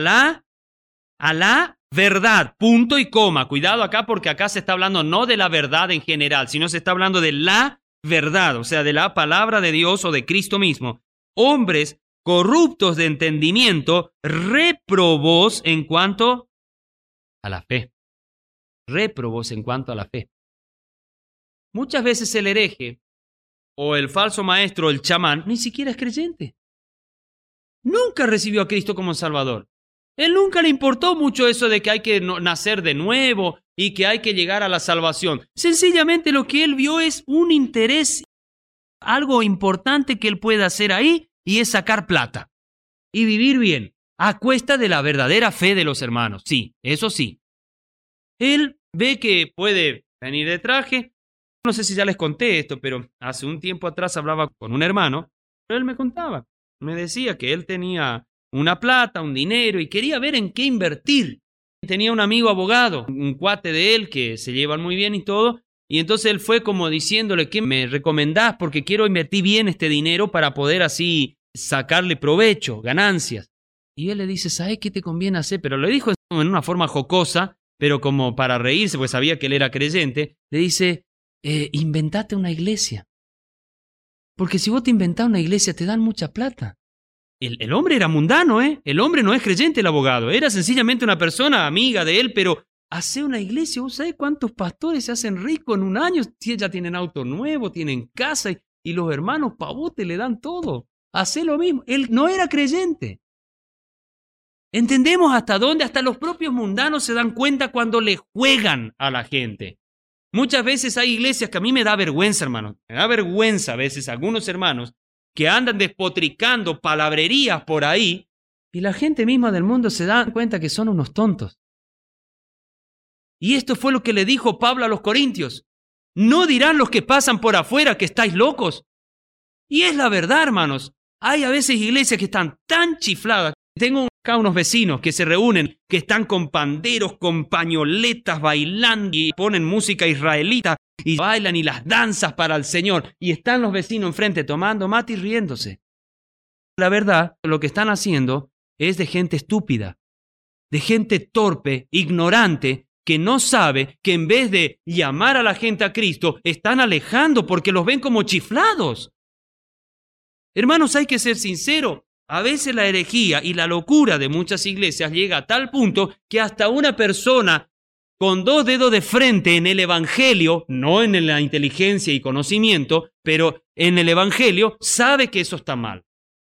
la verdad, punto y coma. Cuidado acá porque acá se está hablando no de la verdad en general, sino se está hablando de la verdad, o sea, de la palabra de Dios o de Cristo mismo. Hombres corruptos de entendimiento, réprobos en cuanto a la fe. Réprobos en cuanto a la fe. Muchas veces el hereje o el falso maestro, el chamán, ni siquiera es creyente. Nunca recibió a Cristo como Salvador. Él nunca le importó mucho eso de que hay que nacer de nuevo y que hay que llegar a la salvación. Sencillamente lo que él vio es un interés, algo importante que él puede hacer ahí, y es sacar plata y vivir bien a cuesta de la verdadera fe de los hermanos. Sí, eso sí. Él ve que puede venir de traje. No sé si ya les conté esto, pero hace un tiempo atrás hablaba con un hermano, pero él me contaba, me decía que él tenía una plata, un dinero y quería ver en qué invertir. Tenía un amigo abogado, un cuate de él que se llevan muy bien y todo, y entonces él fue como diciéndole, ¿qué me recomendás? Porque quiero invertir bien este dinero para poder así sacarle provecho, ganancias. Y él le dice, ¿sabes qué te conviene hacer? Pero lo dijo en una forma jocosa, pero como para reírse, pues sabía que él era creyente. Le dice, inventate una iglesia. Porque si vos te inventás una iglesia, te dan mucha plata. El hombre era mundano, ¿eh? El hombre no es creyente, el abogado. Era sencillamente una persona amiga de él, pero hace una iglesia. ¿Vos sabés cuántos pastores se hacen ricos en un año? Si ya tienen auto nuevo, tienen casa y los hermanos pavote le dan todo. Hace lo mismo. Él no era creyente. ¿Entendemos hasta dónde? Hasta los propios mundanos se dan cuenta cuando le juegan a la gente. Muchas veces hay iglesias que a mí me da vergüenza, hermano. Me da vergüenza a veces algunos hermanos que andan despotricando palabrerías por ahí, y la gente misma del mundo se da cuenta que son unos tontos. Y esto fue lo que le dijo Pablo a los corintios. ¿No dirán los que pasan por afuera que estáis locos? Y es la verdad, hermanos. Hay a veces iglesias que están tan chifladas. Tengo acá unos vecinos que se reúnen, que están con panderos, con pañoletas, bailando y ponen música israelita y bailan y las danzas para el Señor. Y están los vecinos enfrente tomando mate y riéndose. La verdad, lo que están haciendo es de gente estúpida, de gente torpe, ignorante, que no sabe que en vez de llamar a la gente a Cristo, están alejando porque los ven como chiflados. Hermanos, hay que ser sinceros. A veces la herejía y la locura de muchas iglesias llega a tal punto que hasta una persona con 2 dedos de frente en el Evangelio, no en la inteligencia y conocimiento, pero en el Evangelio, sabe que eso está mal.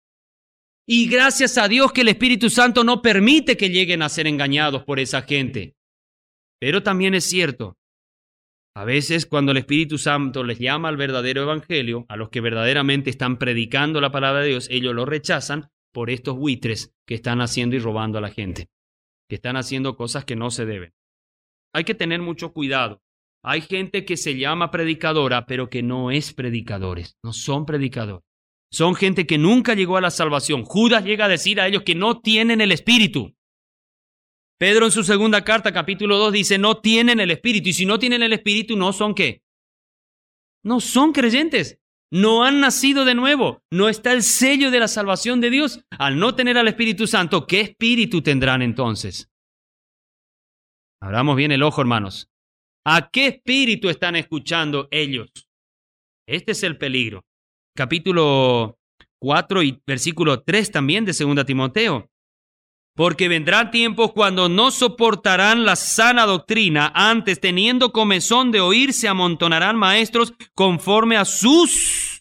Y gracias a Dios que el Espíritu Santo no permite que lleguen a ser engañados por esa gente. Pero también es cierto, a veces cuando el Espíritu Santo les llama al verdadero Evangelio, a los que verdaderamente están predicando la palabra de Dios, ellos lo rechazan por estos buitres que están haciendo y robando a la gente, que están haciendo cosas que no se deben. Hay que tener mucho cuidado. Hay gente que se llama predicadora, pero que no es predicadores, no son predicadores. Son gente que nunca llegó a la salvación. Judas llega a decir a ellos que no tienen el Espíritu. Pedro en su segunda carta, capítulo 2, dice, no tienen el Espíritu. Y si no tienen el Espíritu, ¿no son qué? No son creyentes. No han nacido de nuevo. No está el sello de la salvación de Dios. Al no tener al Espíritu Santo, ¿qué espíritu tendrán entonces? Abramos bien el ojo, hermanos. ¿A qué espíritu están escuchando ellos? Este es el peligro. Capítulo 4 y versículo 3 también de 2 Timoteo. Porque vendrán tiempos cuando no soportarán la sana doctrina, antes teniendo comezón de oír se amontonarán maestros conforme a sus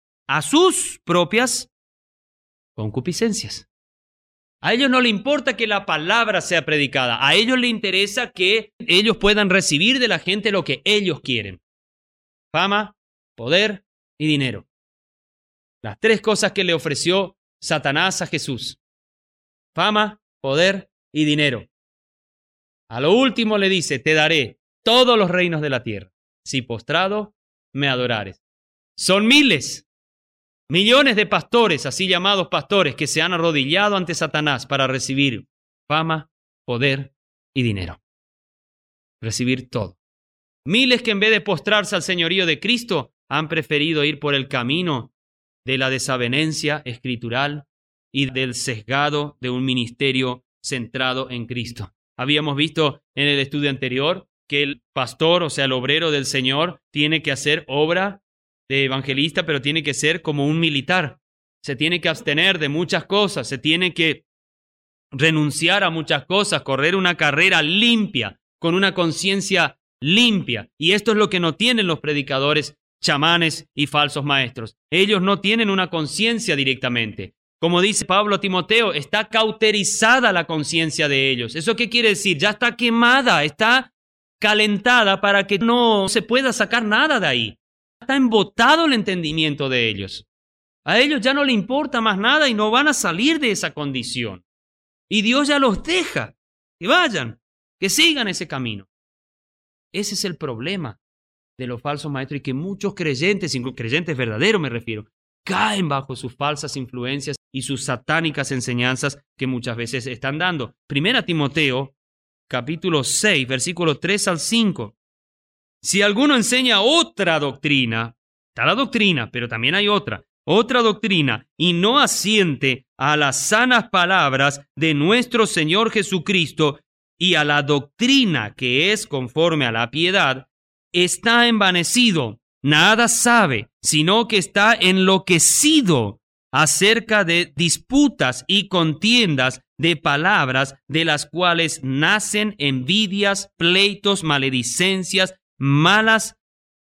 propias concupiscencias. A ellos no les importa que la palabra sea predicada, a ellos les interesa que ellos puedan recibir de la gente lo que ellos quieren. Fama, poder y dinero. Las 3 cosas que le ofreció Satanás a Jesús. Fama, poder y dinero. A lo último le dice, te daré todos los reinos de la tierra, si postrado me adorares. Son miles, millones de pastores, así llamados pastores, que se han arrodillado ante Satanás para recibir fama, poder y dinero. Recibir todo. Miles que en vez de postrarse al señorío de Cristo, han preferido ir por el camino de la desavenencia escritural y del sesgado de un ministerio centrado en Cristo. Habíamos visto en el estudio anterior que el pastor, o sea, el obrero del Señor, tiene que hacer obra de evangelista, pero tiene que ser como un militar. Se tiene que abstener de muchas cosas, se tiene que renunciar a muchas cosas, correr una carrera limpia, con una conciencia limpia. Y esto es lo que no tienen los predicadores, chamanes y falsos maestros. Ellos no tienen una conciencia directamente. Como dice Pablo a Timoteo, está cauterizada la conciencia de ellos. ¿Eso qué quiere decir? Ya está quemada, está calentada para que no se pueda sacar nada de ahí. Está embotado el entendimiento de ellos. A ellos ya no le importa más nada y no van a salir de esa condición. Y Dios ya los deja, que vayan, que sigan ese camino. Ese es el problema de los falsos maestros y que muchos creyentes, incluso creyentes verdaderos me refiero, caen bajo sus falsas influencias y sus satánicas enseñanzas que muchas veces están dando. 1 Timoteo, capítulo 6, versículos 3 al 5. Si alguno enseña otra doctrina, está la doctrina, pero también hay otra doctrina, y no asiente a las sanas palabras de nuestro Señor Jesucristo y a la doctrina que es conforme a la piedad, está envanecido, nada sabe, sino que está enloquecido acerca de disputas y contiendas de palabras, de las cuales nacen envidias, pleitos, maledicencias, malas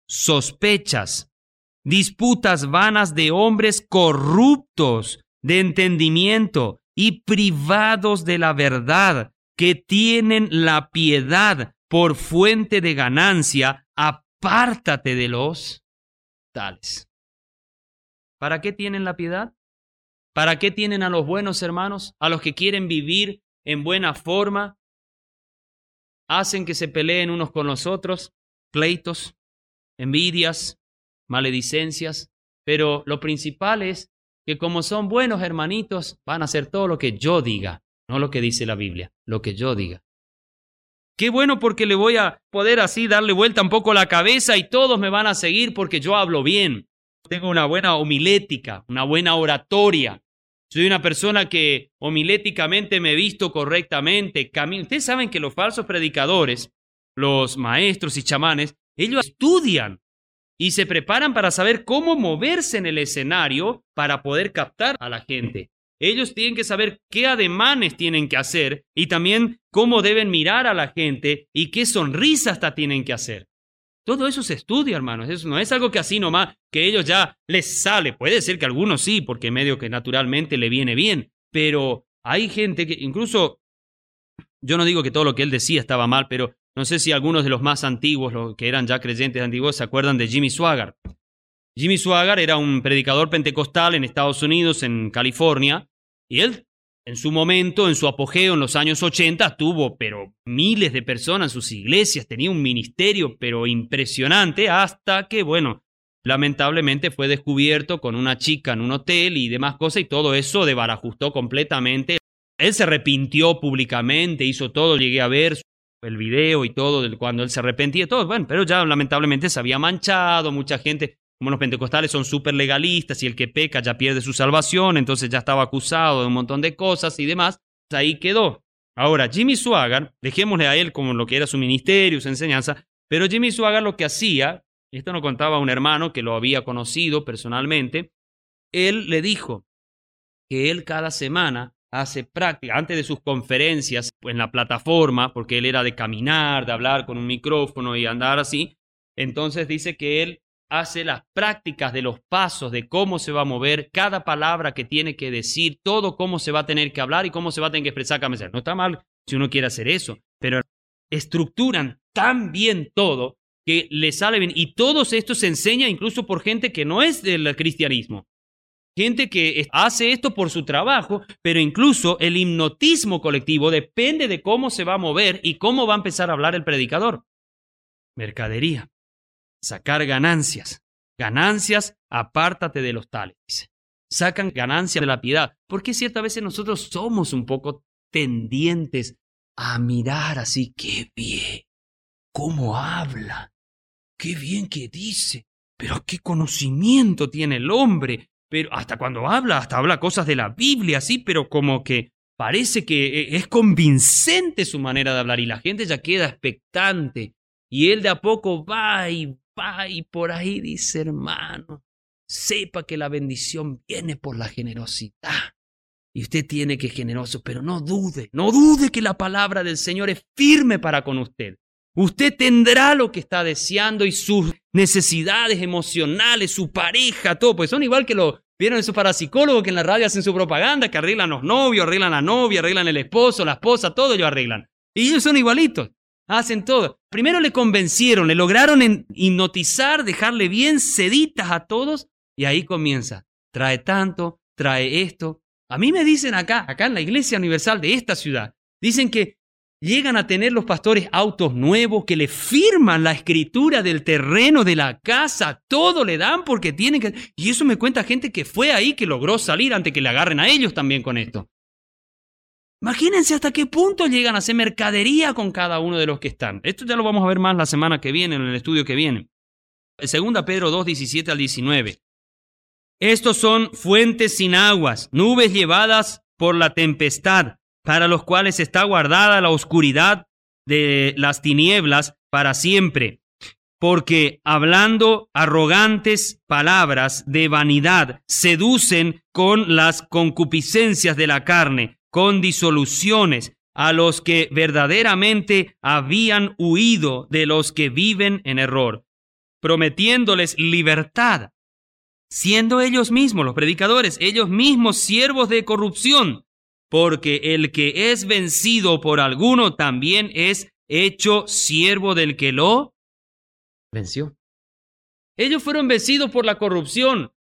sospechas, disputas vanas de hombres corruptos de entendimiento y privados de la verdad, que tienen la piedad por fuente de ganancia. Apártate de los tales. ¿Para qué tienen la piedad? ¿Para qué tienen a los buenos hermanos? A los que quieren vivir en buena forma. Hacen que se peleen unos con los otros, pleitos, envidias, maledicencias. Pero lo principal es que como son buenos hermanitos, van a hacer todo lo que yo diga, no lo que dice la Biblia, lo que yo diga. Qué bueno, porque le voy a poder así darle vuelta un poco la cabeza y todos me van a seguir porque yo hablo bien. Tengo una buena homilética, una buena oratoria. Soy una persona que homiléticamente me visto correctamente. Ustedes saben que los falsos predicadores, los maestros y chamanes, ellos estudian y se preparan para saber cómo moverse en el escenario para poder captar a la gente. Ellos tienen que saber qué ademanes tienen que hacer y también cómo deben mirar a la gente y qué sonrisa hasta tienen que hacer. Todo eso se estudia, hermanos. Eso no es algo que así nomás, que ellos ya les sale. Puede ser que algunos sí, porque medio que naturalmente le viene bien. Pero hay gente que incluso, yo no digo que todo lo que él decía estaba mal, pero no sé si algunos de los más antiguos, los que eran ya creyentes antiguos, se acuerdan de Jimmy Swaggart. Jimmy Swaggart era un predicador pentecostal en Estados Unidos, en California, y él, en su momento, en su apogeo, en los años 80, tuvo pero miles de personas en sus iglesias, tenía un ministerio pero impresionante, hasta que, bueno, lamentablemente fue descubierto con una chica en un hotel y demás cosas, y todo eso desbarajustó completamente. Él se arrepintió públicamente, hizo todo, llegué a ver el video y todo, cuando él se arrepentía, todo, bueno, pero ya lamentablemente se había manchado, mucha gente, como los pentecostales son súper legalistas y el que peca ya pierde su salvación, entonces ya estaba acusado de un montón de cosas y demás, ahí quedó. Ahora, Jimmy Swaggart, dejémosle a él como lo que era su ministerio, su enseñanza, pero Jimmy Swaggart lo que hacía, y esto nos contaba un hermano que lo había conocido personalmente, él le dijo que él cada semana hace práctica, antes de sus conferencias en la plataforma, porque él era de caminar, de hablar con un micrófono y andar así, entonces dice que él hace las prácticas de los pasos, de cómo se va a mover, cada palabra que tiene que decir, todo cómo se va a tener que hablar y cómo se va a tener que expresar cada mensaje. No está mal si uno quiere hacer eso, pero estructuran tan bien todo que le sale bien. Y todo esto se enseña incluso por gente que no es del cristianismo. Gente que hace esto por su trabajo, pero incluso el hipnotismo colectivo depende de cómo se va a mover y cómo va a empezar a hablar el predicador. Mercadería. Sacar ganancias. Ganancias, apártate de los tales. Sacan ganancias de la piedad. Porque ciertas veces nosotros somos un poco tendientes a mirar así, qué bien, cómo habla, qué bien que dice, pero qué conocimiento tiene el hombre. Pero hasta cuando habla, hasta habla cosas de la Biblia, así, pero como que parece que es convincente su manera de hablar y la gente ya queda expectante. Y él de a poco va y por ahí dice, hermano, sepa que la bendición viene por la generosidad. Y usted tiene que ser generoso, pero no dude que la palabra del Señor es firme para con usted. Usted tendrá lo que está deseando y sus necesidades emocionales, su pareja, todo, pues son igual que vieron esos parapsicólogos que en la radio hacen su propaganda, que arreglan los novios, arreglan la novia, arreglan el esposo, la esposa, todo ellos arreglan. Y ellos son igualitos. Hacen todo. Primero le convencieron, le lograron hipnotizar, dejarle bien seditas a todos y ahí comienza. Trae tanto, trae esto. A mí me dicen acá en la Iglesia Universal de esta ciudad, dicen que llegan a tener los pastores autos nuevos, que le firman la escritura del terreno, de la casa, todo le dan porque tienen que... Y eso me cuenta gente que fue ahí, que logró salir antes que le agarren a ellos también con esto. Imagínense hasta qué punto llegan a hacer mercadería con cada uno de los que están. Esto ya lo vamos a ver más la semana que viene, en el estudio que viene. 2 Pedro 2, 17 al 19. Estos son fuentes sin aguas, nubes llevadas por la tempestad, para los cuales está guardada la oscuridad de las tinieblas para siempre. Porque hablando arrogantes palabras de vanidad, seducen con las concupiscencias de la carne, con disoluciones, a los que verdaderamente habían huido de los que viven en error, prometiéndoles libertad, siendo ellos mismos, los predicadores, ellos mismos siervos de corrupción, porque el que es vencido por alguno también es hecho siervo del que lo venció. Ellos fueron vencidos por la corrupción.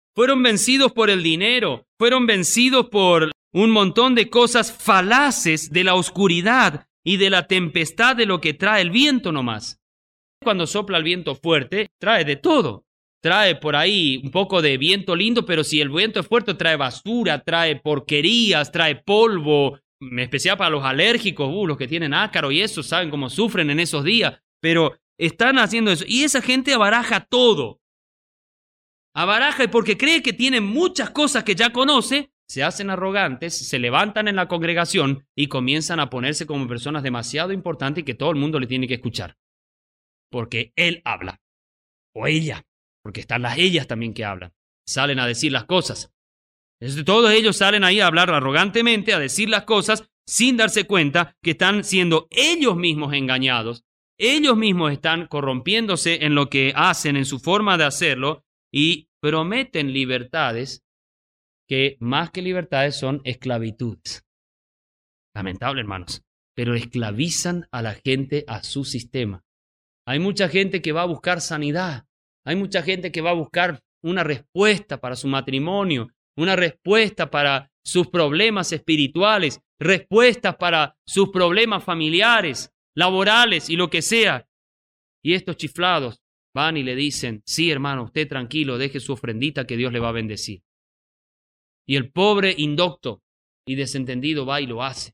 fueron vencidos por el dinero, fueron vencidos por un montón de cosas falaces de la oscuridad y de la tempestad de lo que trae el viento nomás. Cuando sopla el viento fuerte, trae de todo. Trae por ahí un poco de viento lindo, pero si el viento es fuerte, trae basura, trae porquerías, trae polvo, en especial para los alérgicos, los que tienen ácaro y eso, saben cómo sufren en esos días, pero están haciendo eso. Y esa gente abaraja todo. Abaraja y porque cree que tienen muchas cosas que ya conoce, se hacen arrogantes, se levantan en la congregación y comienzan a ponerse como personas demasiado importantes y que todo el mundo le tiene que escuchar. Porque él habla, o ella, porque están las ellas también que hablan, salen a decir las cosas. Entonces, todos ellos salen ahí a hablar arrogantemente, a decir las cosas, sin darse cuenta que están siendo ellos mismos engañados, ellos mismos están corrompiéndose en lo que hacen, en su forma de hacerlo, y prometen libertades que más que libertades son esclavitudes. Lamentable, hermanos, pero esclavizan a la gente a su sistema. Hay mucha gente que va a buscar sanidad, hay mucha gente que va a buscar una respuesta para su matrimonio, una respuesta para sus problemas espirituales, respuestas para sus problemas familiares, laborales y lo que sea. Y estos chiflados van y le dicen, sí, hermano, usted tranquilo, deje su ofrendita que Dios le va a bendecir. Y el pobre indocto y desentendido va y lo hace.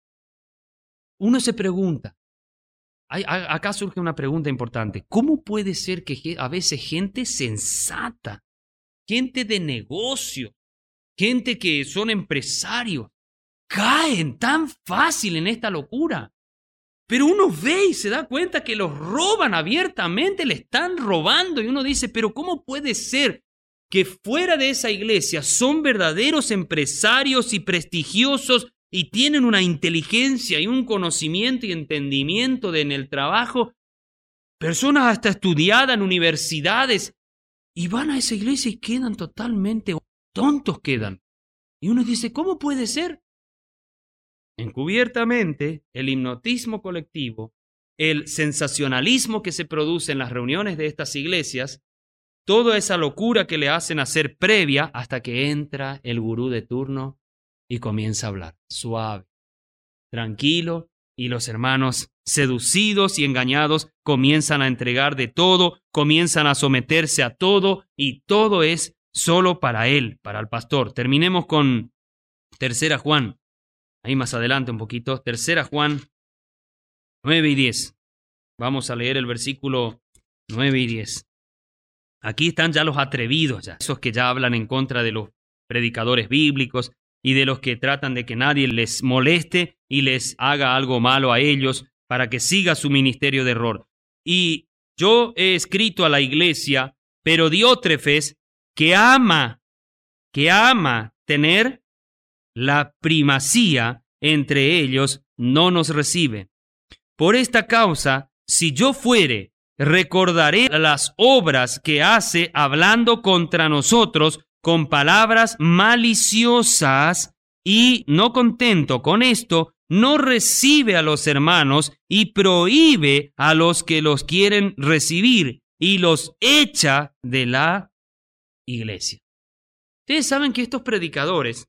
Uno se pregunta, acá surge una pregunta importante. ¿Cómo puede ser que a veces gente sensata, gente de negocio, gente que son empresarios, caen tan fácil en esta locura? Pero uno ve y se da cuenta que los roban abiertamente, le están robando. Y uno dice, pero ¿cómo puede ser que fuera de esa iglesia son verdaderos empresarios y prestigiosos y tienen una inteligencia y un conocimiento y entendimiento en el trabajo? Personas hasta estudiadas en universidades y van a esa iglesia y quedan totalmente tontos quedan. Y uno dice, ¿cómo puede ser? Encubiertamente, el hipnotismo colectivo, el sensacionalismo que se produce en las reuniones de estas iglesias, toda esa locura que le hacen hacer previa hasta que entra el gurú de turno y comienza a hablar suave, tranquilo, y los hermanos seducidos y engañados comienzan a entregar de todo, comienzan a someterse a todo y todo es solo para él, para el pastor. Terminemos con 3 Juan. Ahí más adelante un poquito, 3 Juan 9 y 10. Vamos a leer el versículo 9 y 10. Aquí están ya los atrevidos, ya, esos que ya hablan en contra de los predicadores bíblicos y de los que tratan de que nadie les moleste y les haga algo malo a ellos para que siga su ministerio de error. Y yo he escrito a la iglesia, pero Diótrefes, que ama tener la primacía entre ellos, no nos recibe. Por esta causa, si yo fuere, recordaré las obras que hace hablando contra nosotros con palabras maliciosas y, no contento con esto, no recibe a los hermanos y prohíbe a los que los quieren recibir y los echa de la iglesia. Ustedes saben que estos predicadores,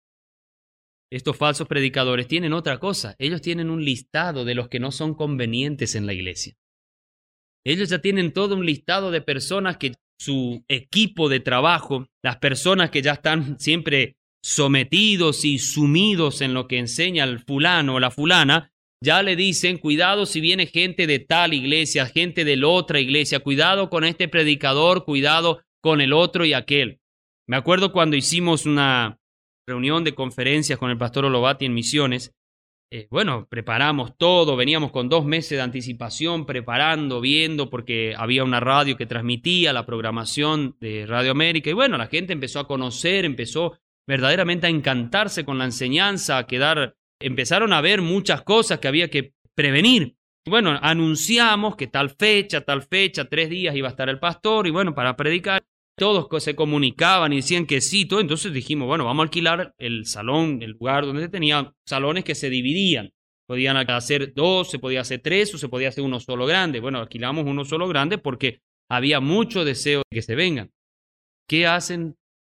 estos falsos predicadores, tienen otra cosa. Ellos tienen un listado de los que no son convenientes en la iglesia. Ellos ya tienen todo un listado de personas que su equipo de trabajo, las personas que ya están siempre sometidos y sumidos en lo que enseña el fulano o la fulana, ya le dicen, cuidado si viene gente de tal iglesia, gente de la otra iglesia, cuidado con este predicador, cuidado con el otro y aquel. Me acuerdo cuando hicimos una reunión de conferencias con el pastor Olovati en Misiones. Preparamos todo, veníamos con 2 meses de anticipación, preparando, viendo, porque había una radio que transmitía la programación de Radio América. Y bueno, la gente empezó a conocer, empezó verdaderamente a encantarse con la enseñanza, empezaron a ver muchas cosas que había que prevenir. Bueno, anunciamos que tal fecha, 3 días iba a estar el pastor, y bueno, para predicar. Todos se comunicaban y decían que sí, todo. Entonces dijimos, bueno, vamos a alquilar el salón, el lugar donde tenía salones que se dividían. Podían hacer 2, se podía hacer 3 o se podía hacer uno solo grande. Bueno, alquilamos uno solo grande porque había mucho deseo de que se vengan. ¿Qué hacen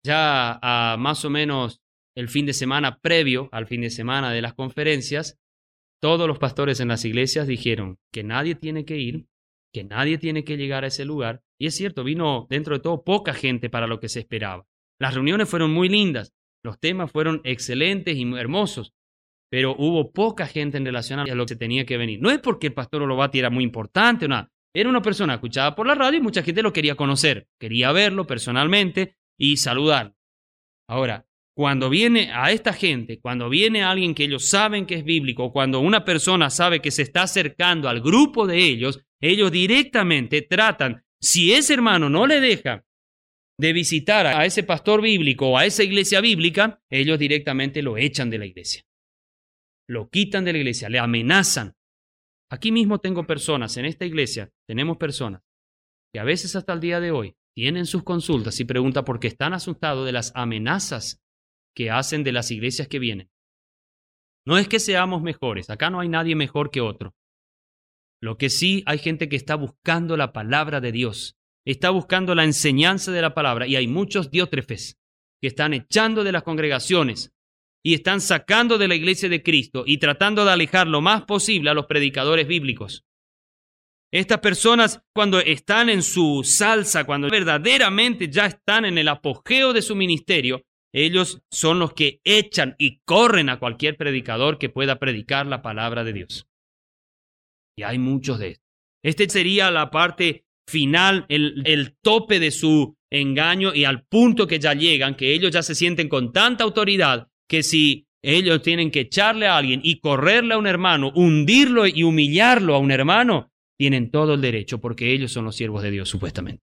Ya a más o menos el fin de semana previo al fin de semana de las conferencias, todos los pastores en las iglesias dijeron que nadie tiene que ir, que nadie tiene que llegar a ese lugar. Y es cierto, vino dentro de todo poca gente para lo que se esperaba. Las reuniones fueron muy lindas, los temas fueron excelentes y hermosos, pero hubo poca gente en relación a lo que se tenía que venir. No es porque el pastor Olovati era muy importante o nada. Era una persona escuchada por la radio y mucha gente lo quería conocer, quería verlo personalmente y saludarlo. Ahora, cuando viene a esta gente, cuando viene alguien que ellos saben que es bíblico, cuando una persona sabe que se está acercando al grupo de ellos directamente tratan, si ese hermano no le deja de visitar a ese pastor bíblico o a esa iglesia bíblica, ellos directamente lo echan de la iglesia. Lo quitan de la iglesia, le amenazan. Aquí mismo tengo personas, en esta iglesia tenemos personas que a veces hasta el día de hoy tienen sus consultas y preguntan por qué están asustados de las amenazas que hacen de las iglesias que vienen. No es que seamos mejores, acá no hay nadie mejor que otro. Lo que sí, hay gente que está buscando la palabra de Dios, está buscando la enseñanza de la palabra, y hay muchos diótrefes que están echando de las congregaciones y están sacando de la iglesia de Cristo y tratando de alejar lo más posible a los predicadores bíblicos. Estas personas, cuando están en su salsa, cuando verdaderamente ya están en el apogeo de su ministerio, ellos son los que echan y corren a cualquier predicador que pueda predicar la palabra de Dios. Y hay muchos de estos. Este sería la parte final, el tope de su engaño, y al punto que ya llegan, que ellos ya se sienten con tanta autoridad que si ellos tienen que echarle a alguien y correrle a un hermano, hundirlo y humillarlo a un hermano, tienen todo el derecho porque ellos son los siervos de Dios supuestamente.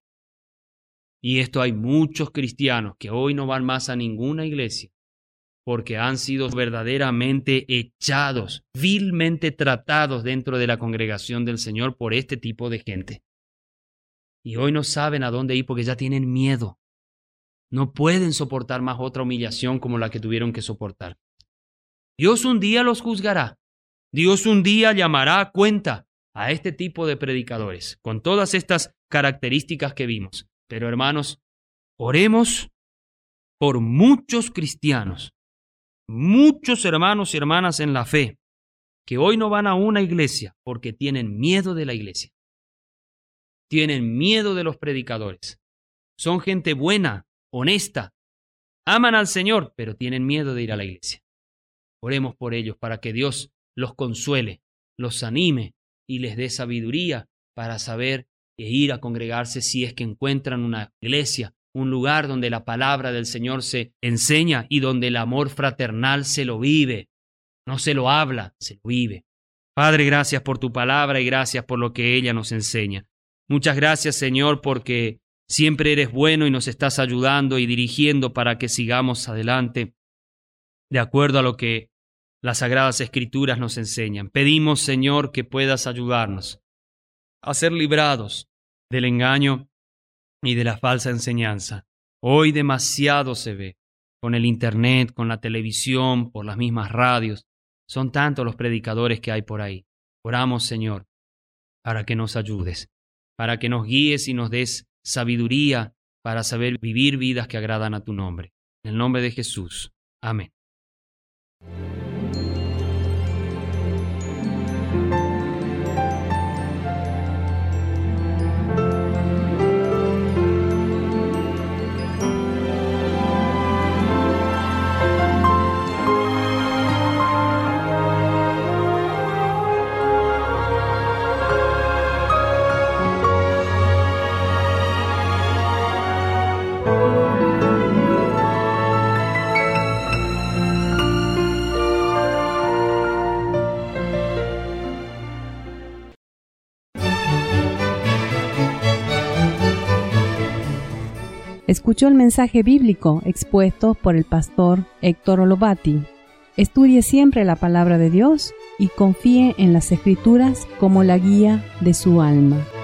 Y esto hay muchos cristianos que hoy no van más a ninguna iglesia porque han sido verdaderamente echados, vilmente tratados dentro de la congregación del Señor por este tipo de gente. Y hoy no saben a dónde ir porque ya tienen miedo. No pueden soportar más otra humillación como la que tuvieron que soportar. Dios un día los juzgará. Dios un día llamará a cuenta a este tipo de predicadores, con todas estas características que vimos. Pero hermanos, oremos por muchos cristianos, muchos hermanos y hermanas en la fe, que hoy no van a una iglesia porque tienen miedo de la iglesia. Tienen miedo de los predicadores. Son gente buena, honesta, aman al Señor, pero tienen miedo de ir a la iglesia. Oremos por ellos para que Dios los consuele, los anime y les dé sabiduría para saber e ir a congregarse si es que encuentran una iglesia, un lugar donde la palabra del Señor se enseña y donde el amor fraternal se lo vive. No se lo habla, se lo vive. Padre, gracias por tu palabra y gracias por lo que ella nos enseña. Muchas gracias, Señor, porque siempre eres bueno y nos estás ayudando y dirigiendo para que sigamos adelante de acuerdo a lo que las Sagradas Escrituras nos enseñan. Pedimos, Señor, que puedas ayudarnos a ser librados del engaño y de la falsa enseñanza. Hoy demasiado se ve con el internet, con la televisión, por las mismas radios. Son tantos los predicadores que hay por ahí. Oramos, Señor, para que nos ayudes, para que nos guíes y nos des sabiduría para saber vivir vidas que agradan a tu nombre. En el nombre de Jesús. Amén. Escuchó el mensaje bíblico expuesto por el pastor Héctor Olovati. Estudie siempre la palabra de Dios y confíe en las Escrituras como la guía de su alma.